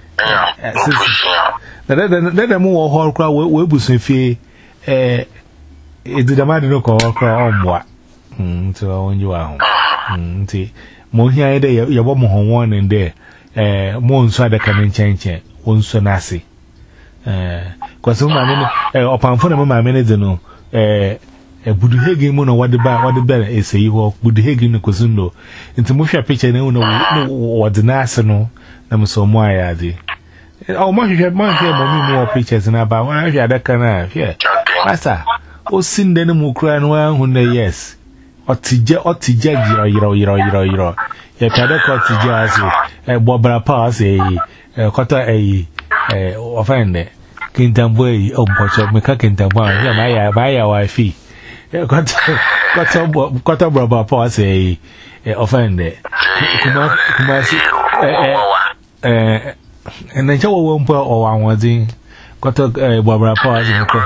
Let them move a whole crowd, we will say, fee. Eh, it did a matter no call on what. Hm, so when you are home. Hm, see, more here, your woman home one and there. Eh, more inside the cannon change. Onso nasi eh kwaso ma me eh opanfo na ma me ne de no eh e budu hegi mu no wade ba wade ba eseyi ho budu hegi no kosundo nti mo hwa picture na no wade nasi no na mo so mo ayade o mo hwa ma hwa mo mi mo pictures na ba wa hwa adaka na hwa masa o sinde ne mu kura no hu na yes otije otije giro yiro yiro yiro yiro ya kada ko otije aso e bobra pa ase eh kota eh eh ofende kintambo eh ompocho meka kintambo ya baya baya wifi eh kota kota kota braba pa say eh ofende kuma kuma si eh eh eh na chawo wo mpo o wanwodin kota eh braba pa say ko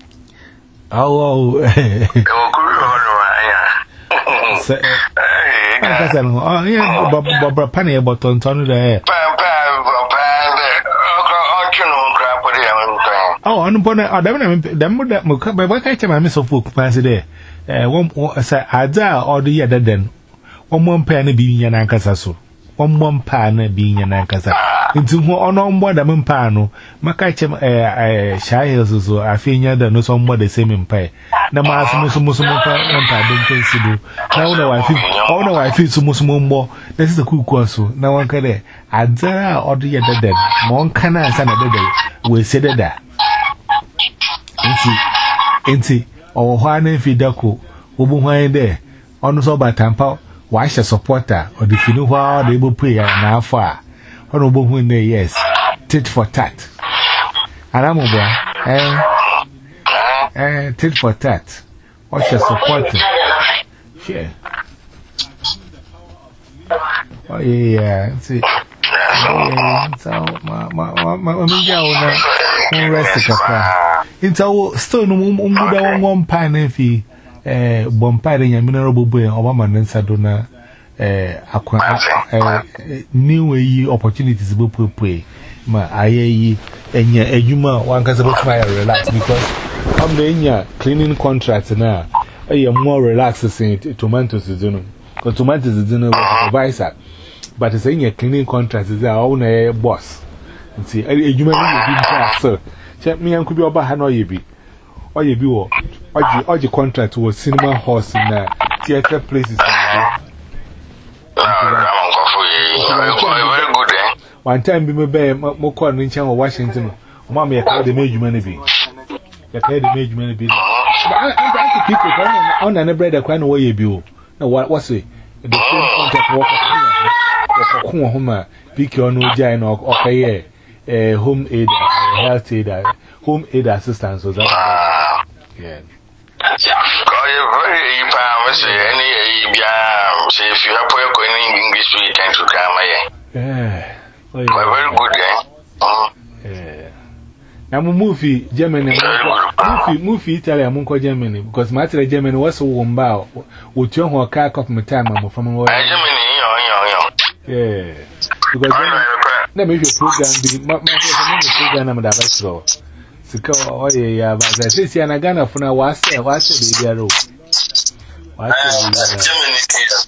awo eh okuru no aya Cassano, oh, yeah, Bob Penny about on Tony there. Oh, on Bonnet, I don't know them that Muka, but what I tell my miss of book, fancy there. Eh, one say, Ada or the other then. One one penny being an ancasasso. One one pan being an ancasa. Into one on board a mumpano, Macachem, eh, shy so I feel that no somewhat the same in pay. The mass Muslim empire don't consider. Now, I feel, oh no, I feel so much more. This is a cool course. Now one can there. Ada or the other then. One can I send a day. We said that. Enti or Juan Fidako, Ubu Wine there, on so by Tampa, why shall supporter or the Finu while they will pray and how far? Honorable when they yes, tit for tat. And I'm over, eh, eh, tit for tat. What shall supporter? Share. Oh, yeah, see. So, my, my, my, my, my, rest it's our stone umbuda one pine if he eh bompire in mineral boy or woman and sadona eh aqua new way opportunities bo pray ma aye enya ejuma one can relax because I'm the cleaning contract now eh more relaxing tomatoes is no because tomatoes is no supervisor but it's a cleaning contract is our own boss see ejuma ni so check me and could be over Hanoi be. Or you be or the contract was cinema horse in the theatre places. One time, be my bear, Moko and Rincham or Washington. Mammy, I called the major money be. I paid the major money be. I people on and bread a crown away you be. No, what was it? The same contract walk of Homer, pick your no giant or okay. Uh, home aid, uh, health aid, uh, home aid assistance was that? Wow. Yeah. If you have your English, we can to come here. Yeah. Oh, yeah. Very good, eh? Yeah. I'm a movie, Germany. Movie, movie, Italy, I'm going to Germany because my Germany was so warm. Bow. Would you want a car of my time? I'm from Germany. Yeah. Because let me program the program I'm the so oh yeah but I say and Ghana for now was say was say baby ro was say Germany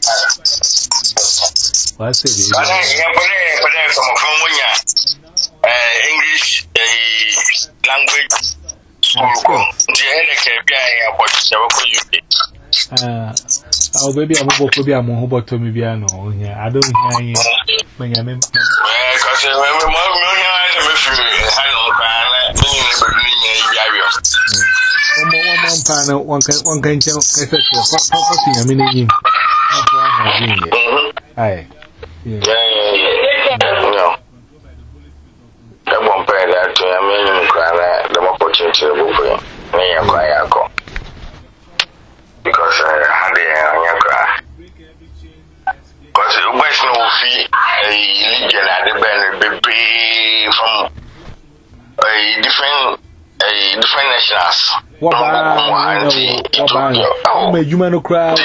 was say baby Ghana yeah for them from from Munya English language school the head bia here about the U K ah oh baby I'm go ko bia mo ho boto me bia no I don't hear you when you me because we we we me free hello ban me ni be ni ya wi o mo mo mo pan one kan one kan che ka se ko ko ko ti na me ni yin ko ha yin ye ai yeah no da mo pa da to ya me ni kra da mo po che che bo fo me ya kwa ya ko because I had a young because the West no fee a legion at the band be from a different a different nationals. What about oh, my human crowd?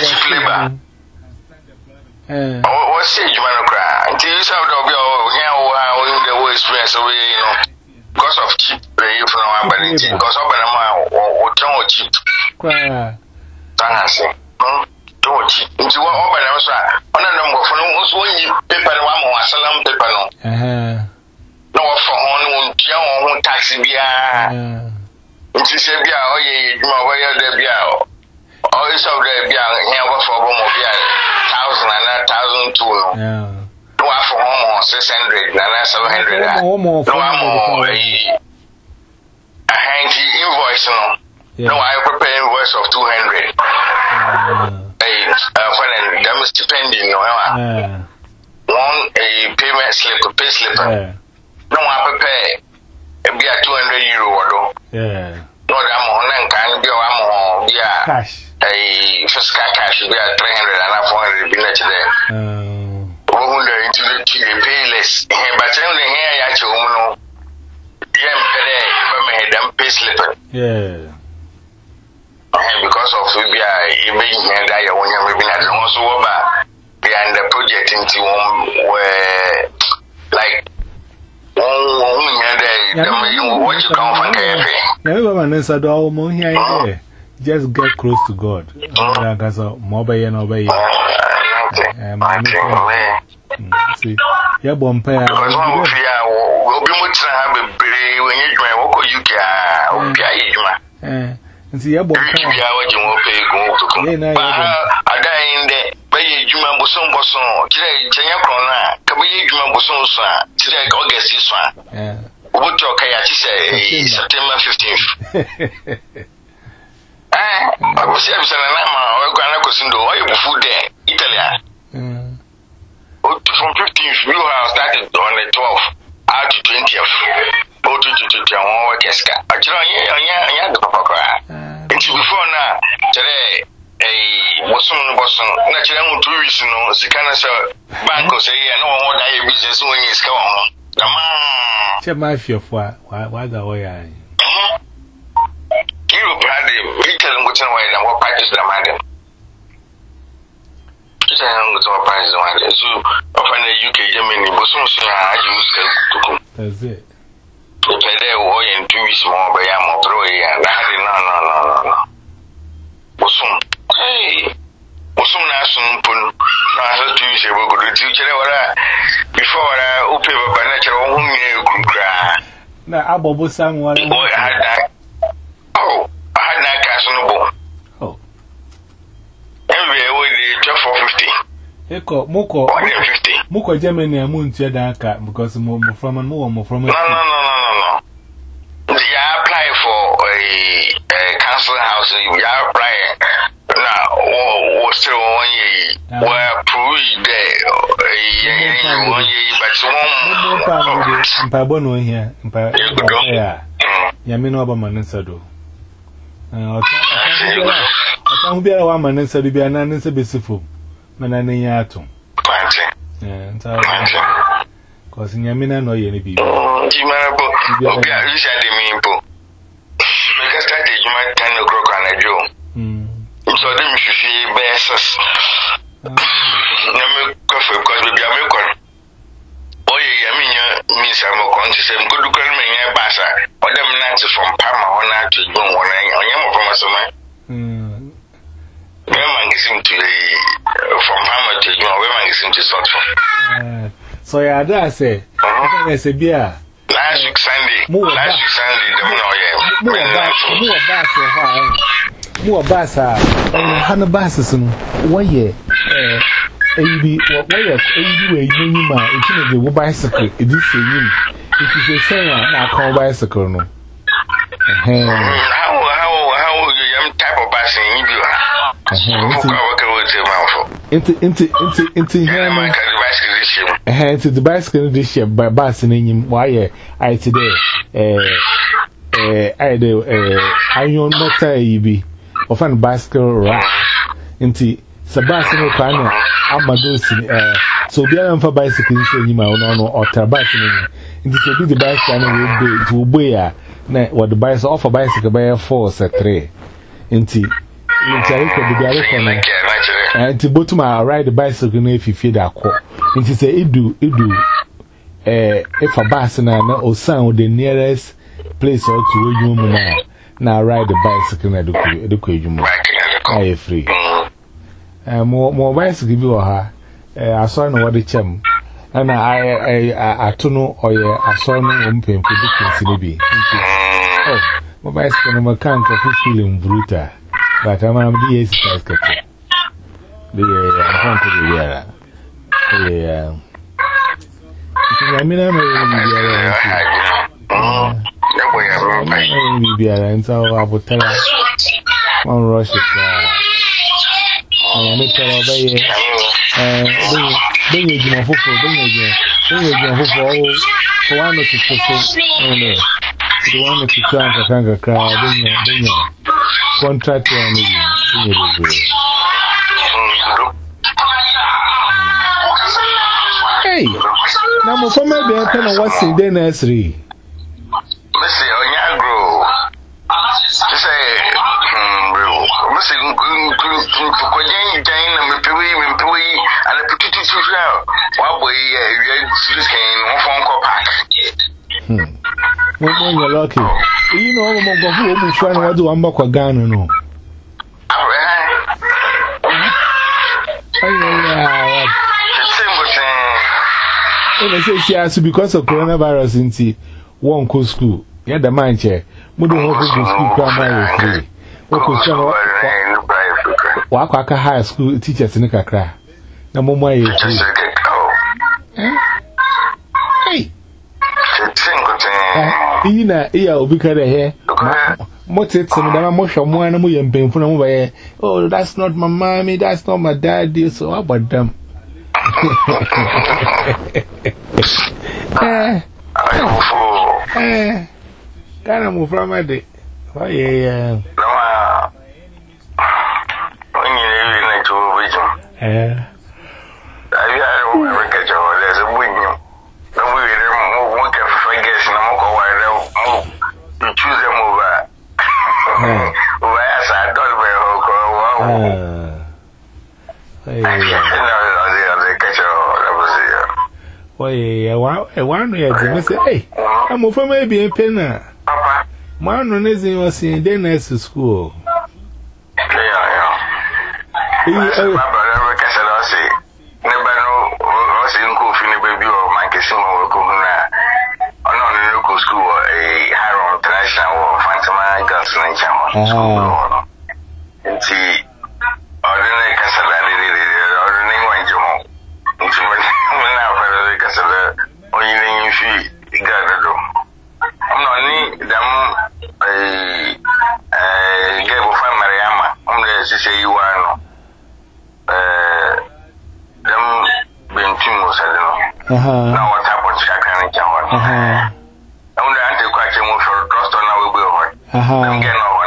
Eh, what's it, human crowd? Until you saw the here, the way experience away, you know, because of cheap pay from our ability, because of an amount or cheap. Tanasi, hmm, don't cheat. Into what over them, sir. One of them go for no one you paper one more salam paper no. Uh-huh. No for one young taxi beer. Into Sabia, oh, ye, you are where the beer. Oh, it's of the beer here for one more beer, thousand and a thousand two. Yeah. No, for one more six hundred, and seven hundred. No more, no more. A hanky invoice, no. Yeah. No, I prepare invoice of two hundred. Uh, hey, uh, for them stipending, no, uh, one a payment slip, a pay slip. Yeah. No, I prepare a be a two hundred euro. Yeah. No, I'm on and can be on yeah. Cash. A fiscal cash be at three hundred and four hundred be net there. Um, we're into the pay less. But only here, I show no. Yeah, I'm pay slip. Yeah. Because of Fibia, you may have that when you're maybe not also over. behind the project into one where like one one year there what you come from cafe. Never man said all more here. Just get close to God. Because more by and obey. See, yeah, Bompay. Because one of you will be much have a brave when you join Woko U K. Eh, and see, yeah, Bompay. You are what you will pay go to come. I die in the Bay Juma Boson Boson, today, Jaya Corona, Kabi Juma Boson, today, August this one. What your Kayati say, September fifteenth. Eh, I was saying, I'm going to go to food there, Italy. From fifteenth, we have started on the twelfth out to twentieth. Go to the one Keska. Actually, yeah, the Papa. Until before now, today, a Boson Boson, natural two weeks, you know, Sikana Bank or say, no one that you business when you come. The man. Check my fear for why the way I. You had him, he tell him what's in way and what practice the man. So, often the U K Germany was so I use that's it. If I there were in two weeks more by a more throw and I had it no, no, no, no, no. Bosom, hey, Bosom Nason Pun, I had two weeks ago to teach before I open up a natural home near Kukra. Now, Abba Bosom, one boy had that. Oh, I had that castle. Oh, four fifty. Eko moko moko Germany amuntia daka because mo from and mo mo from. No no no no no no. You apply for a, a council house. You apply now. What still one year? Where prove there? One year, but one. Mpa bono here. Mpa. Yeah. Yami no aba manisado. Uh, I be a woman and said, be an answer besifo. Manani atom. Yeah, because in Yamina no yenny be. Oh, Jimabo, you said the mean po. Make us start you might ten o'clock on a Joe. So then if you see basis. Never coffee because we be American. Oh, yeah, I mean, means I'm going to say, good look at me, Bassa, or them nights from Parma or not to do one on your from us. Hmm. Women listen to the from Parma to you, women listen to sort of. So, yeah, that's it. I say, beer. Last week Sunday, last week Sunday, the more bass, more bass, and Hannah Basses, one year. A B, what way of A B way, you know, it's a bicycle, it is a you. It is a singer, I call bicycle. No, how, how, how you type of bicycle you do? Into, into, into, into here, my bicycle this year. The bicycle this year by bicycling him. Why, I today, eh, eh, I do, eh, I know not a B, often bicycle right into Sebastian O'Connor. Amadosi, uh, so be a bicycle in him or Tabatin. And it will be the bicycle to obey what the bicycle offer bicycle by a force at three. And to and to bottom, I ride the bicycle if you feed that quote. And to say, it do, it do, eh, if a bassina or sound the nearest place or to you now. Now ride the bicycle at the Quajum. I am free. Uh, more, more bicycle give you her. I saw no what the chum. And I, I, I, don't know, or I saw no one paying for the be. Oh, my bicycle, I'm a can't of feeling brutal. But I'm the ace bicycle. The, I'm going to the, yeah. I mean, I'm going to be and so I would tell her one rush it. I am a fellow by you. Bring you my football, bring you bring you football for one of the the one of the trunk of Kanga crowd, bring you, bring you. Contract to me. Hey, now for my bear, kind of what's in the nursery. Listen, on your grow. Say, listen, what boy, yeah, phone call pack. Hmm. When you're lucky, you know, I'm going to try to do one back with Ghana. No, I say she has to because of coronavirus in tea. One co school, yeah, the mind chair. Mudu Hoko School Primary Three. Woko Waka High School teachers in the Kakra. No more. Hey, Ina, yeah, will be carried here. What it's in the motion one and we am paying for them. Oh, that's not my mommy, that's not my daddy, so how about them? Eh, eh, kind of move from my day. Oh, yeah, yeah. Oh, yeah, one way I say, hey, I'm from maybe a penna. Man, on is in was in Dennis to school. Ah, see, ordinary Casala, ordinary one Jomo. It's now Casala, or you fee, Gado. I'm not need them a gave of Mariama, only as you say you are them being Timos, I don't know. Now what happened to Shakan and Jaman? Only anti quacha move for trust on our will. I'm getting on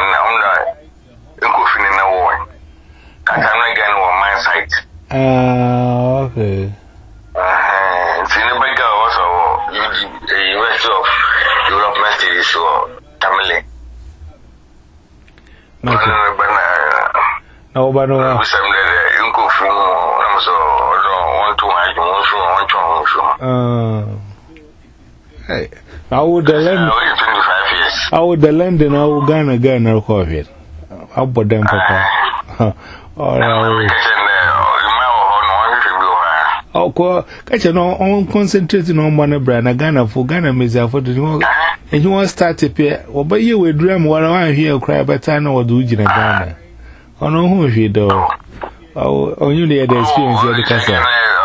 Ah, okay. Uh, it's in the back also, the University of Development Studies or Tamale. No, but no, I'm some that you go from so one to one one. Hey, I would the land. twenty-five years. I would the land and I would Ghana Ghana coffee. How about them, Papa? All right. Oh, catch an on concentrating on one brand, a Ghana for Ghana Mesa for the new. And you want to start to pay, or but you will dream what I hear cry, but I know what do you in a Ghana. Oh, no, who is you, though? Oh, you need the experience of the castle.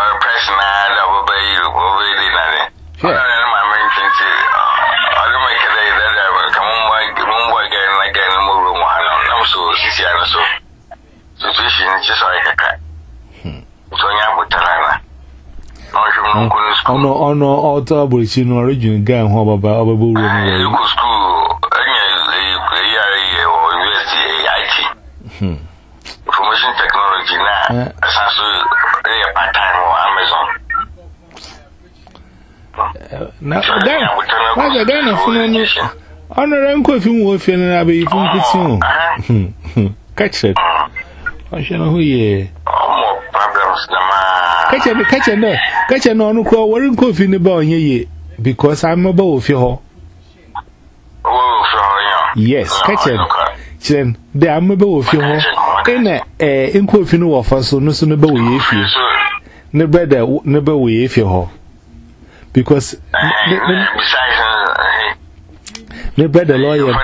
Oh no, oh no, all trouble is in origin gang, how about our school, information technology now, a part time or Amazon. Now, what's a gun of honor uncle if you were feeling a baby from Kitsun? Catch it. I shall know who ye. More problems, Catch it, catch it, catch it on who weren't coffee in the bar ye because I'm a bow of your. Yes, catch it. Chen, the I'm a bow of your. In a in coffee no offer, so no sooner bow if you. No better, never way if you. Because no better lawyer.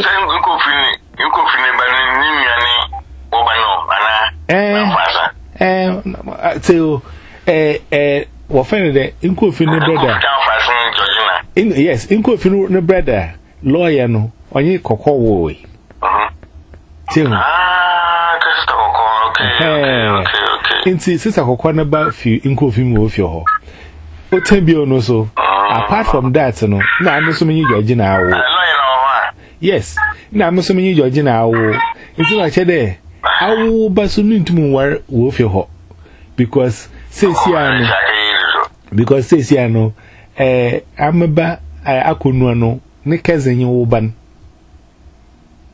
Eh, eh, so, eh, eh, what friend the incoffin brother? In yes, incoffin no brother, lawyer no, on ye cocoa woy. Ah, okay, okay. In sister cocoa about few incoffin with your. What time be on so? Apart from that, no, now I'm assuming you judge now. Yes, now I'm assuming you judge now. It's like there. I will basun to me with your because says Siano because says Siano, eh, I'm a ba I could no, Nickers and your ban.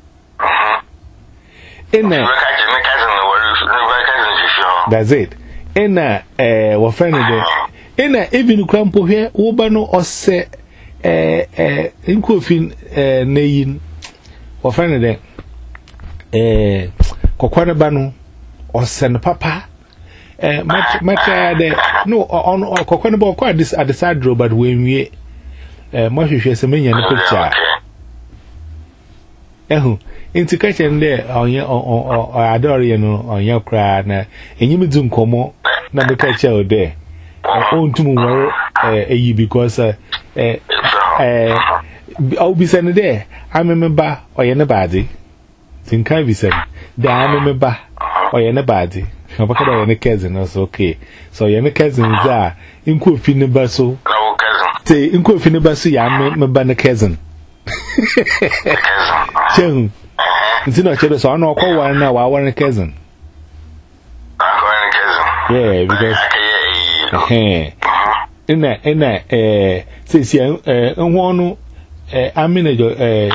In there, that's it. ena eh wo friend de ena even krampo hwe wo ba no ose eh eh nkofin eh nayin wo friend de eh kokwane ba no ose no papa eh mat mata de no on kokwane ba kwa this at the side road but when we eh mo hwehwe se menya no picture ehu inti kitchen there onye o adore you know onye kra na enyim du nkomo na me kitchen o there o ntumu wor eh because eh eh au bisane there amemeba oye ne baade tinka bisane da amemeba oye ne baade abaka da ne cousin also okay so oye ne cousin za inko fi ne ba so te inko fi ne ba so ya meba ne cousin chen nti no chere so na okwo wan na wa wan cousin yeah because eh ina ina eh se si eh nwo no eh amina jo eh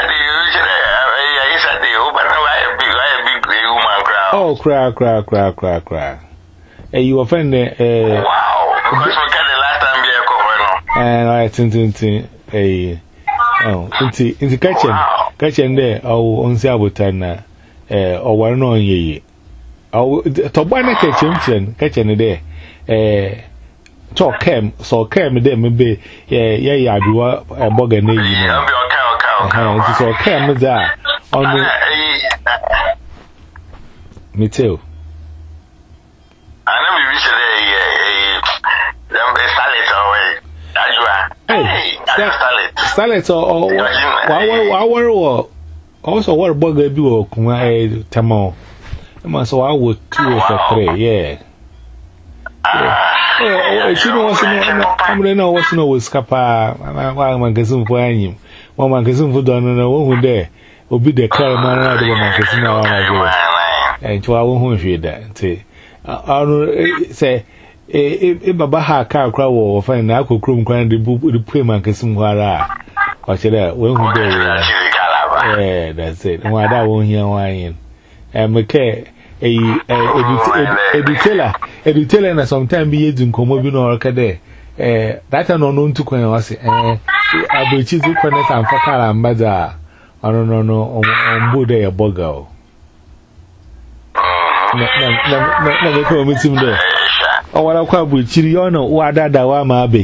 oh cry cry cry cry cry eh you offend eh wow because we got the last time be ko no eh right tin tin eh oh inti inti kitchen kitchen there oh onsi abotan na eh oware no onyeyi oh to gba na kitchen kitchen kitchen there eh to kem so kem there mebe eh ya ya aduwa boga na yi no okay okay okay so kem there on me too ana mi bi se dey eh dem be salad away ajua hey salad o wa wa wa also what burger bi o kuma eh tamo ma so I would two or three yeah oh oh you know what's no I'm really know what's no was kapa wa magazine for anyim wa magazine for don no wo hu there obi de car man na de magazine na wa go eh twa wo hu hwe da nti anu say e e baba ha ka akra wo fa na akokrom kwan de bu de pray magazine ho ara o chere wo hu there yeah that's it wa da wo hia wan emeke eh edutela edutela na sometime bi yedu nkomo bi no orka de eh that no no ntu kwan wase eh abechi zu kwan na amfa kala mbada ono no no ombu de ya boga o na na na na ko mitim de o wala kwa abechi yo no wa dada wa ma be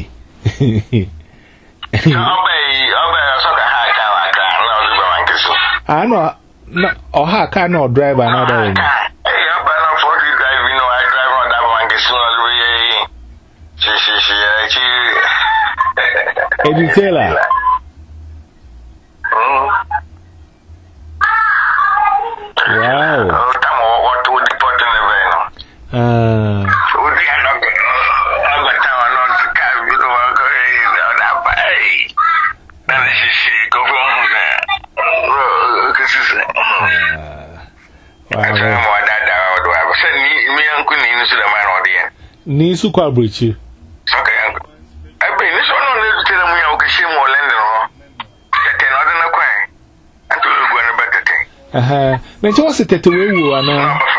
ano na o ha ka no driver na da we Edutela. Wow. Ah. Ni su kwa brechi. Aha, na nti wose tete wewu ana.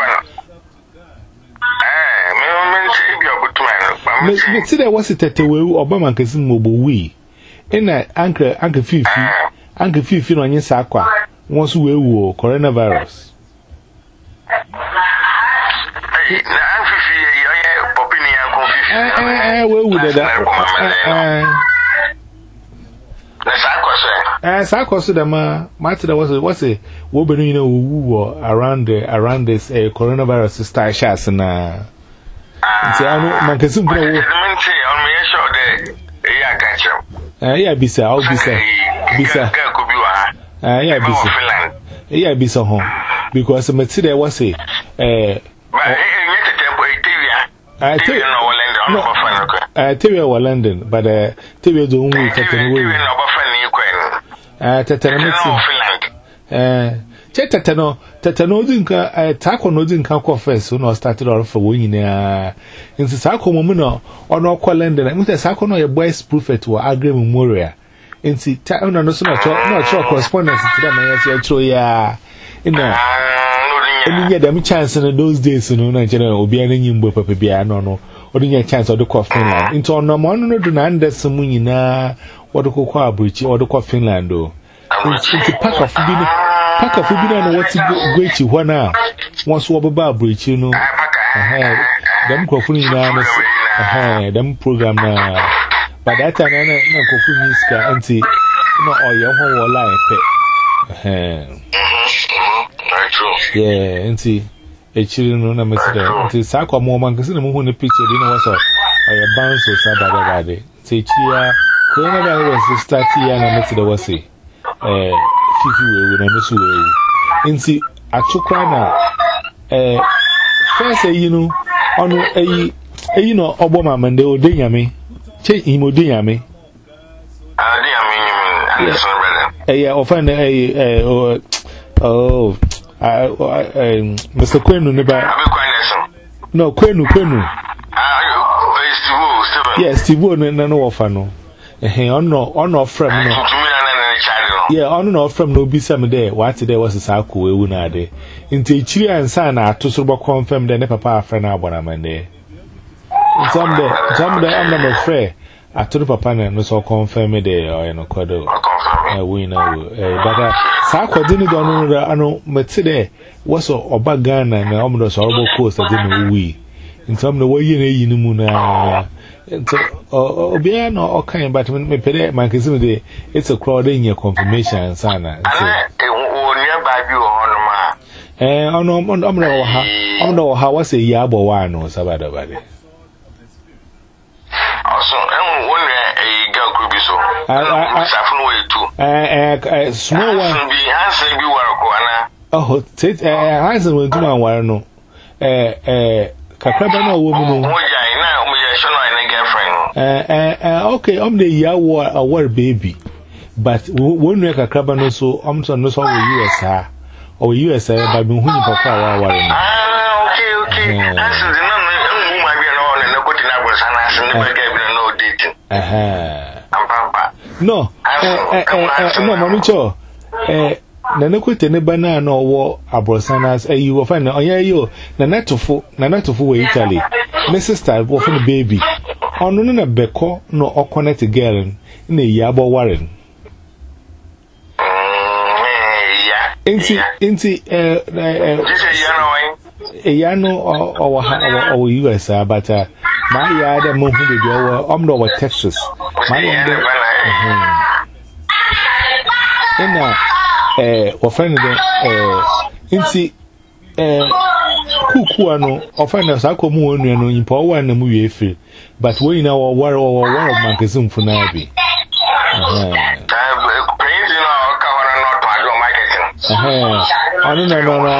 Eh, me me nti bi obutu me me ti de wose tete wewu obama nkesi mobo wi. Ina anka anka fifi, anka fifi no nyi sakwa. Won so wewu coronavirus. Eh, na anka fifi ye popini yanko fifi. Eh eh wewu de da. Eh Eh, Sakosu da ma, Matida was was a woman, you know, who around the around this uh, coronavirus style shots and uh, say, I know, man, can soon go. Yeah, Bisa, I'll Bisa, Bisa, ah, yeah, Bisa, yeah, Bisa home because Matida was a eh, I tell you, no, I tell you, we're London, but uh, tell you, don't we take away. Ah, tetanamiti. Eh, che tetano, tetano dinka, eh, tako no dinka kwa first, no started off for winning. Ah, in the sako momuno, or no kwa London. I must sako no your boys prophet to Agri Memorial. In the town, no, so not not correspondence to them. I say, ya. In the only get them chance in those days, no, no, general, be any nimble papa be a no, no, or the chance of the call Finland. Into on no one no do not under some winning na what the cocoa bridge or the call Finland, though. It's a pack of Fubina, pack of Fubina, what's great to one now. Once over bar bridge, you know, them coffee now, them program now. But that time, I know coffee ska and see, no, or your whole life. Yeah, and see, a children on a message. Until Sako Moman, because the moon picture didn't was a bounce or Sabbath. Say, Chia, whenever was the start here and I met the was it. Eh, Fifi will miss you. And see, I took one eh, first, you know, on a, you know, Obama and they will ding me. Check him or ding me. Ah, yeah, offend a, oh, Mister Quenu never. No, Quenu, Quenu. Yes, Steve, no, no, offano. Eh, on no, on no friend. Yeah, on no from no be some day. What today was a saku, we would not day. Into Chia and Sana to sober confirm the papa friend Abonamande. Some day, some day I'm not afraid. I told Papa and no so confirm a day or in a quarter. I win. But Sako didn't know that I know Matside was a Obagan and almost horrible coast. I didn't know we. In some the way you know, Muna. Oh, be no okay, but when me pede my cousin day, it's a crowd in your confirmation, Sana. Eh, oh no, I'm not how I'm not how was a yabo one or Sabada body. Also, I'm one a girl could be so. I have no way too. Small one be handsome, be work. Oh, take a handsome one to my no. Eh, eh, Cacabano woman. Uh, uh, uh, okay, I'm the yawa a war baby, but one week a crab no so I'm so no so U S A or U S A by being who papa war. Ah, okay, okay. That's the no my be on and go to Nabos and I gave no dating. Aha. I'm papa. No, uh, no, Mamicho. Eh, Nanaquit and a banana or war abrosanas, a you will find oh, yeah, you, Nanatofo, Nanatofo, Italy. Missus Style, walking the baby. On no beko no okonete girl in a yabo warren. Inti inti eh eh yano or or U S A but uh my yard and move with your um no Texas. My yard in uh eh or friend eh inti eh Kukuano, or find us Akumu and in power and the movie free, but we know war or war of magazine for Nabi. I don't know, no,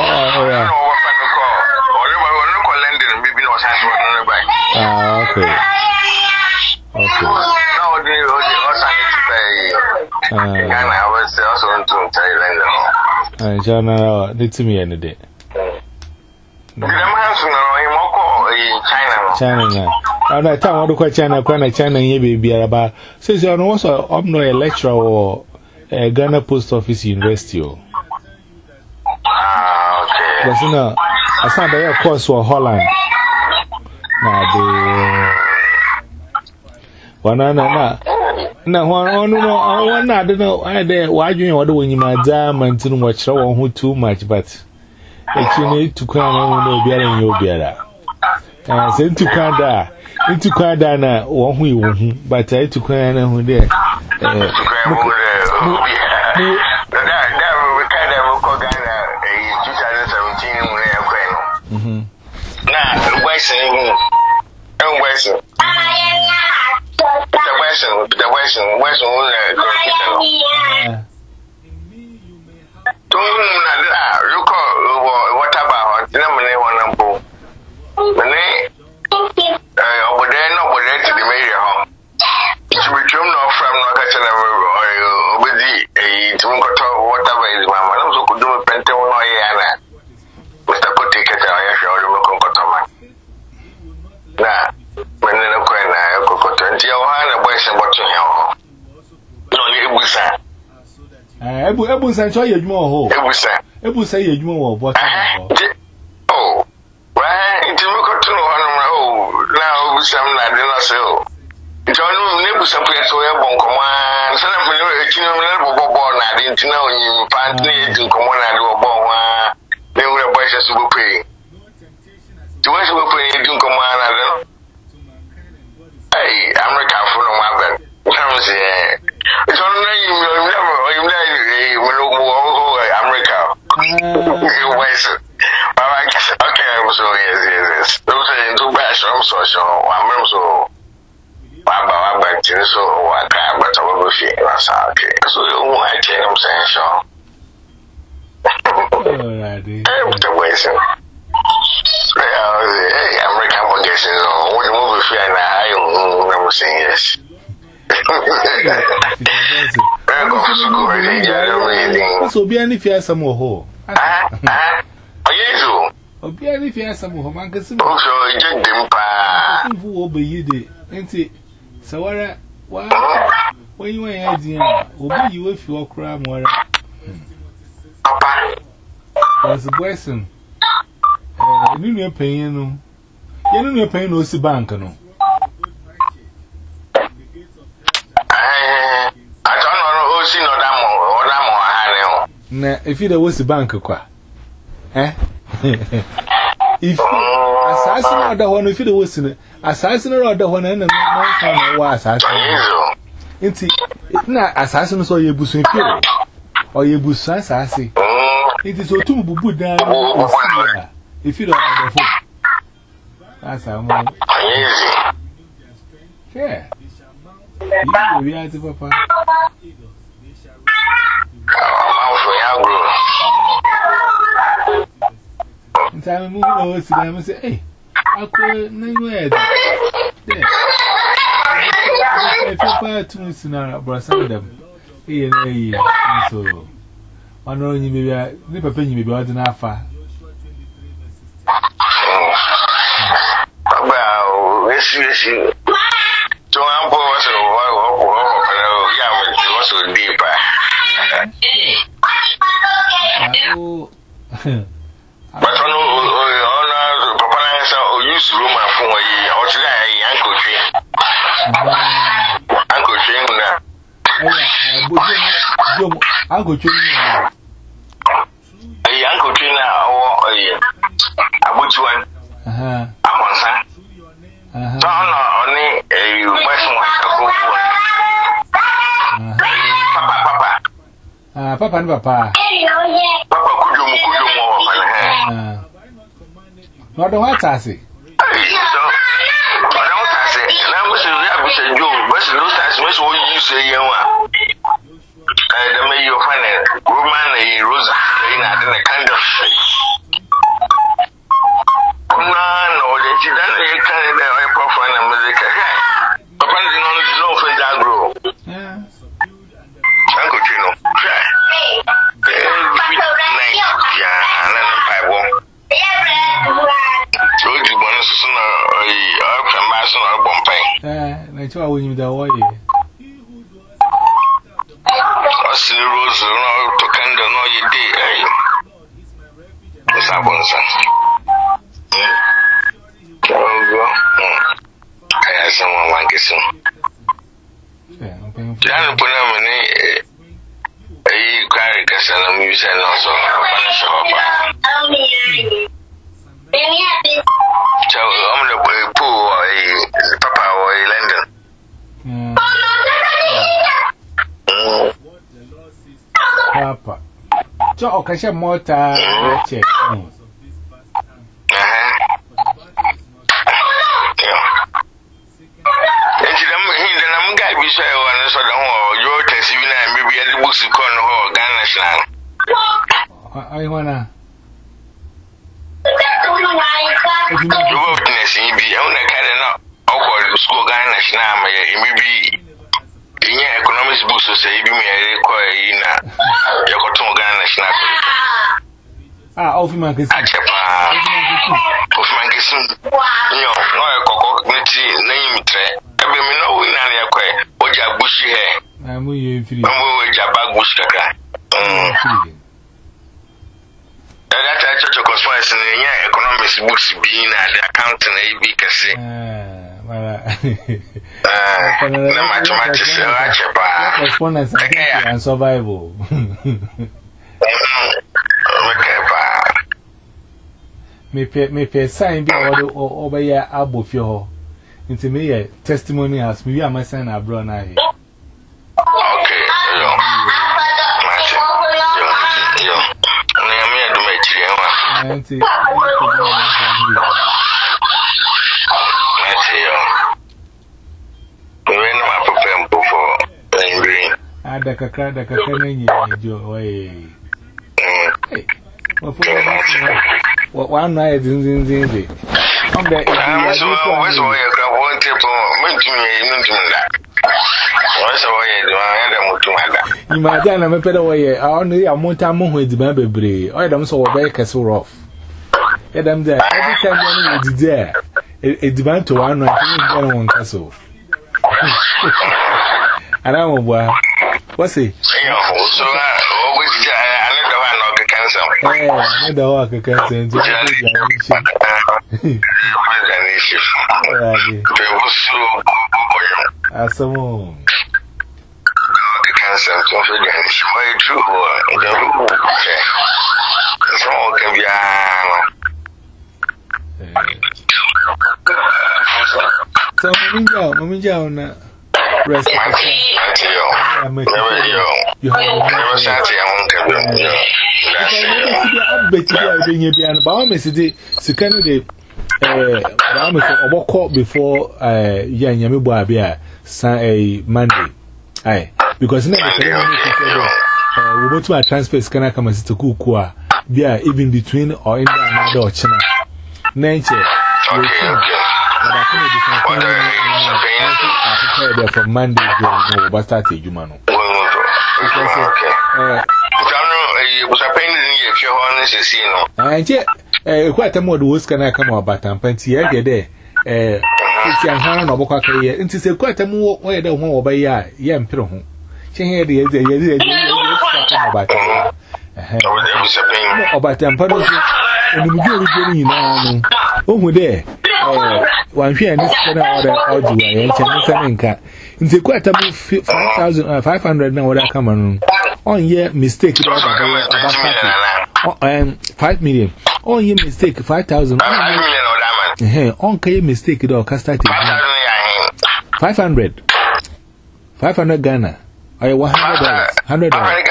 ah, okay. Okay. I was also to Thailand. I Jana did to me any day. China. At that time, I would quite China, quite China, baby, about says you know, also, I'm not a lecturer or a Ghana Post Office University. Ah, okay. But you know, I found a course for Holland. Now, the one, no, no, no, one, no, I don't know, I did why you know, when you might jam and to watch who too much, but. You need to come on the beer and your beer. I said to Canada, into Canada, one who, but I took Canada who there. Now, Western and Western. The Western, the Western, Western, you call what about the money one number? Money over there, no, over there to the mayor home. It's become no from no catching or with the a to whatever is my man. So could do a pente or Yana. Mister Cotti Catcher, I shall remove Cotoman. Now, when the Queen, I could twenty or one boys and watching him. No, it was that. Ebu ebu say cho ye dwuma ho. Ebu say. Ebu say ye dwuma wo but. yo. John Nibu Sapia so a bon command, son of a chino born, I didn't know you partly in common and born. They were boys who will pay. To us will pay in command, I don't know. Hey, I'm not careful on my bed. I'm saying, it's only you never, you never, America. You wasted. Okay, I'm so yes, yes, yes. Those are into bash, I'm so sure. I'm so. Baba, Baba, so what I but I will see. Okay, so you want to I'm saying so. The way so. Hey, American guessing on what movie fan I am saying yes. So be any fear some more. Ah, ah, oh, yes, be any fear some more. Man, can see. Oh, so you didn't pa. Who obey you, did. So, what? When you were idea, obey you if you are crying more. There's a blessing. You know, paying. You know, you're paying no bank. No, I don't know who's in or that more. Nah, if you was the bank, eh? If assassin or the one, if you was in assassin or the one, and no was assassin. It's not assassin, so you bush or you bush assassin. It is a two boo down if you don't have the food. That's how much. Yeah, you reality, Papa. And I'm moving over to them and say, hey, I could name it. There. If you buy two minutes now, but some of them, here and there, so I know you may be a nipper penny, maybe I don't have far. Well, yes, yes, you. So I'm both also deeper. But I know Papa Nansa use room for a year or today, Uncle Jim. Uncle Jim. Uncle Jim. A Uncle Jim or a butch one. I'm on that. Don't only a Western Papa. Ah, Papa and Papa. Papa, could you move more? Not the white assy. I don't say, and I was a rabbit and you, but those times, what you say, you are. And the may you find a woman, a Rosa, in a kind of no, they did not carry their profile and music. Papa didn't know the low for that grow. Uncle Chino. So you want to send a mason or bombay? Eh, I told you that way. I see the rose to candle, no, you did. What's up, one son? I have someone like it soon. John put them in a carry castle music and also a shop. So I'm the boy pool or a papa or a London. Papa. So, okay, some more time. Check. So, you're testing maybe at the books you call the Ghana National. I wanna. You work in a C B, I want to carry out awkward school Ghana National, maybe in your economics books, so say, you may require in your Cotton Ghana National. Ah, of my kiss. Of my kiss. No, no, a cocoa, name tray. Every minute, we know your quay. Bushy hair. I'm with you. I'm with Jabba Bush. That's a church of conference in the economics books being at the accountant A B Cassie. na mathematics ra chepa correspondence and survival. Okay pa me pe me pe sign bi o o be ya abofie ho nti me ye testimony house me wi am sign abro na he. Okay yo machi yo yo na me do me chire wa nti machi yo we no ma prepare mpo for green ada kakra da kakra na nyi jo oi eh One night in Zinzi. I'm the what's all your crab won't tip on me. What's all you do? You might done a better way. I only a more time with the baby. I don't so very castle rough. Let them there. Every time you did there, it demand to one one castle. And I don't know what's it? So always Eh, I don't work a cancer. An issue. Asomo. The cancer confidence. My true. So can be so Maminja, Maminja na rest. Never you. Never sat here. I bet you be an about Missy Sikano de Oboko before uh Yan Yamibo Abia a Monday. Aye, because never uh we go to my transfer scanner come as to Kukua, be even between or in the another or China. Nature. From Monday to but start a human. Was a pain in your honest, you know. And yet, quite a more was can I come about and panty every day. Eh, it's young Haran or Bocca, and to say quite a more way the home by ya, yam piron. She had the idea about about them, but and the beginning now. Oh, there. One here and this kind of order, and Chinese in the quite a five thousand five hundred now, what I come on. On your mistake, um, five million. On your mistake, five thousand. Hey, on your mistake, it all castite. Five hundred. Five hundred Ghana. I one hundred dollars. Hundred dollars.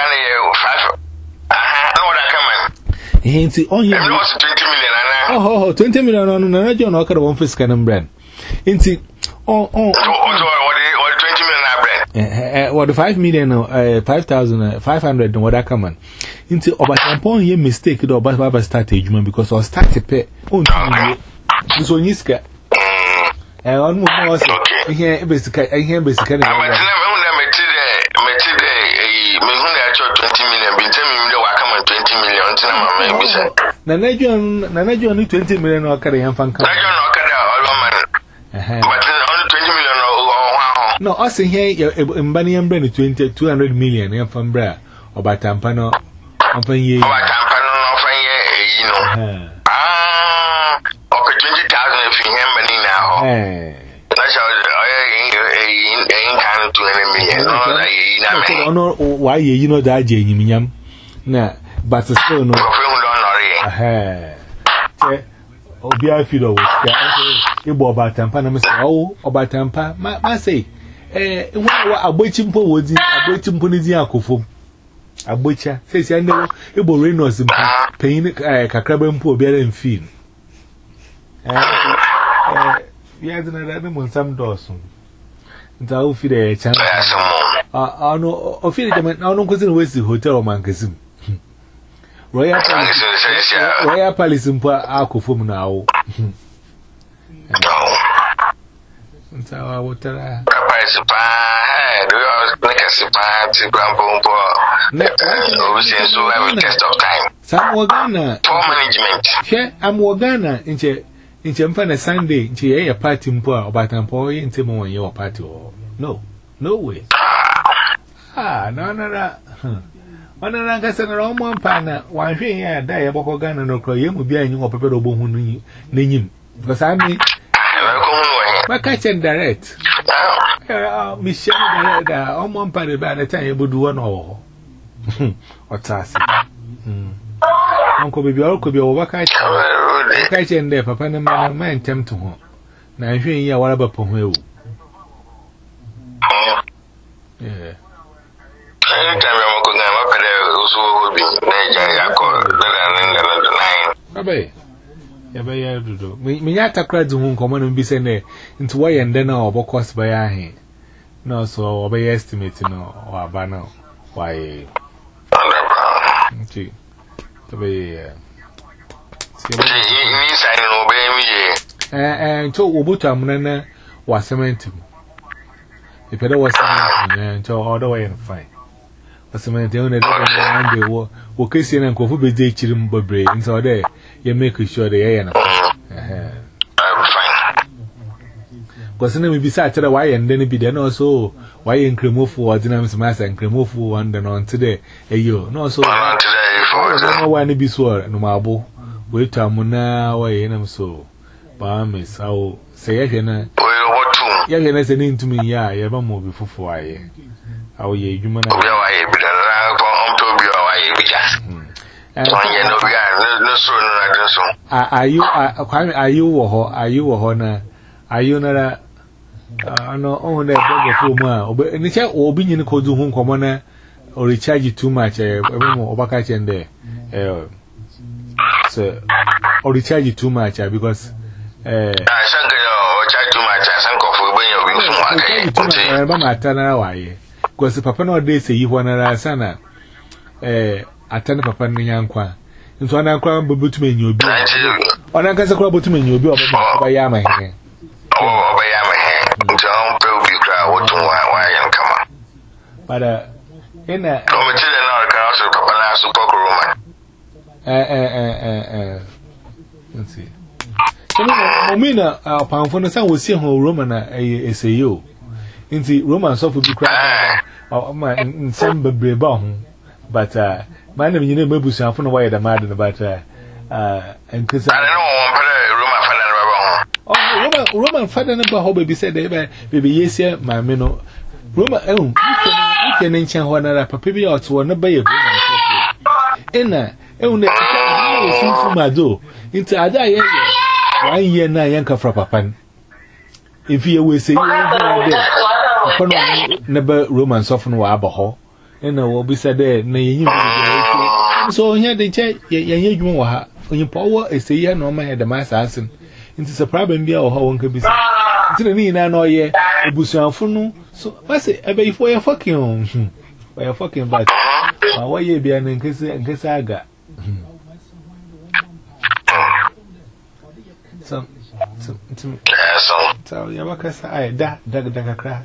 Hey, on your twenty million. Oh, twenty million on another John Ocker one fish cannon brand. Into oh, oh. Uh, what the five million, uh, five thousand, uh, five hundred, and what I come on into about upon your mistake, or but Baba started human because I started pay on this one is cat. And on more here, basically, I hear basically. Nanajon, Nanajon, twenty million or carry and fan. No, I say here, in Bunny and Brenny, twenty, two hundred million, and from Bra, or by Tampano, of a year. Ah, over twenty thousand if you have money now. That's how I ain't know why you know that Jane, Yam. Nah, but still no. Obia Fido was about Tampana, Mister Oh, about Tampa, my say. Eh, what a waiting for would a waiting Ponizia Kufum. A butcher says, I know it will rain us paying a crabben poor bear and fiend. We had another animal some Dawson. And I'll feed a chance. I know, or feel it, I don't consider waste the hotel mancasm. Royal Royal Palace in Akufum now. So I would tell her. Some Wagana. For management. Share, I'm Wagana in Che in Champana Sunday, in Che a party in Poor, about employee in Timo and your party. No, no way. Ah, no, no, no. One of the Gasson around one partner, one thing I die about Wagana no cry, you will be a new paper of Bohun name. Because I mean, Why can't you direct? Michelle, I'm one part about the time you would do one or what's us. Uncle Baby, all could be over catching there, Papa, and man, tempt to home. Now, if you hear what about Pomelo. Yeah. Anytime I'm going up there, also will be Abe, Yabe, I do. Me at a crowd whom common and be sent into why and then our cost by our hand. No, so obey estimating or banner. Why, see, to be and so Ubutam was cementing. If it was cementing until all the way and fine. Was cementing on the war, Wokasian and Kofu be dating Bobre, and so there you make sure the air. Because then we beside the why and then it be then also why in Cremo for Dynamics Mass and Cremo for one then on today. A you no so no one be swore no marble. Wait a mona way in them so. Bamis, how say again. Yeah, you're listening to me. Yeah, you have a movie for four. How ye human. Are you are you are you a honor? Are you not? I know only a bag of four but in the chat or being in the cold home commoner or recharge you too much. Every more back in there. So, or recharge you too much because I shan't charge too much. I shan't go for when you're being why. Because the papa no day say you want to sana. Eh, attend papa Nyankwa. Into an uncle but me in your bill. On a casa crab to me in your bill by Yama. Oh, by Yama. Don't be crowd. What to why and come on. But, uh, in a council, Papa Super Roman. Eh, eh, eh, eh, eh. Let's see. Momina, our pound for the son will see how Roman a say you. In the Roman software be crying. Oh, my, in some brave bomb. But, uh, my name, you know, maybe some from the way the matter about, uh, uh, and because I don't know, Roman father, oh, Roman father number, how baby said, baby, yes, here, my minnow. Roman, oh, you can ancient one other, Papi or to one bay of in a, only from my door into other year, one year, nine yanka for Papan. If you will say, never Roman soften or abaho. And I will be said there, nay, so here they check, you won't when you power is a year no man had the mass assassin. It's a problem be our home can be said. It's a need I know ye, a bushel funnel. So I say, I bet for your fucking own. By a fucking back. Why ye be an incase and guess I got some. So, you look as I that, that, that, crack.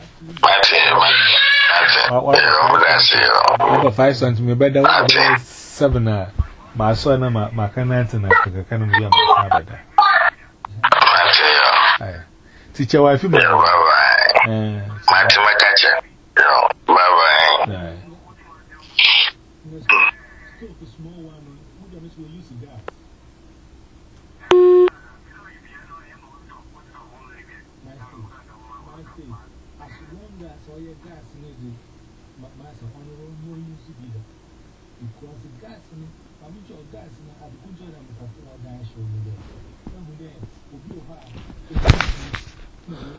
Over five cents, me better seven. My son, my canant, and I can be a father. Teacher, wife, my catcher. Bye bye. Because the gas in it, I'm sure gas in it, I've been doing it before I show you there.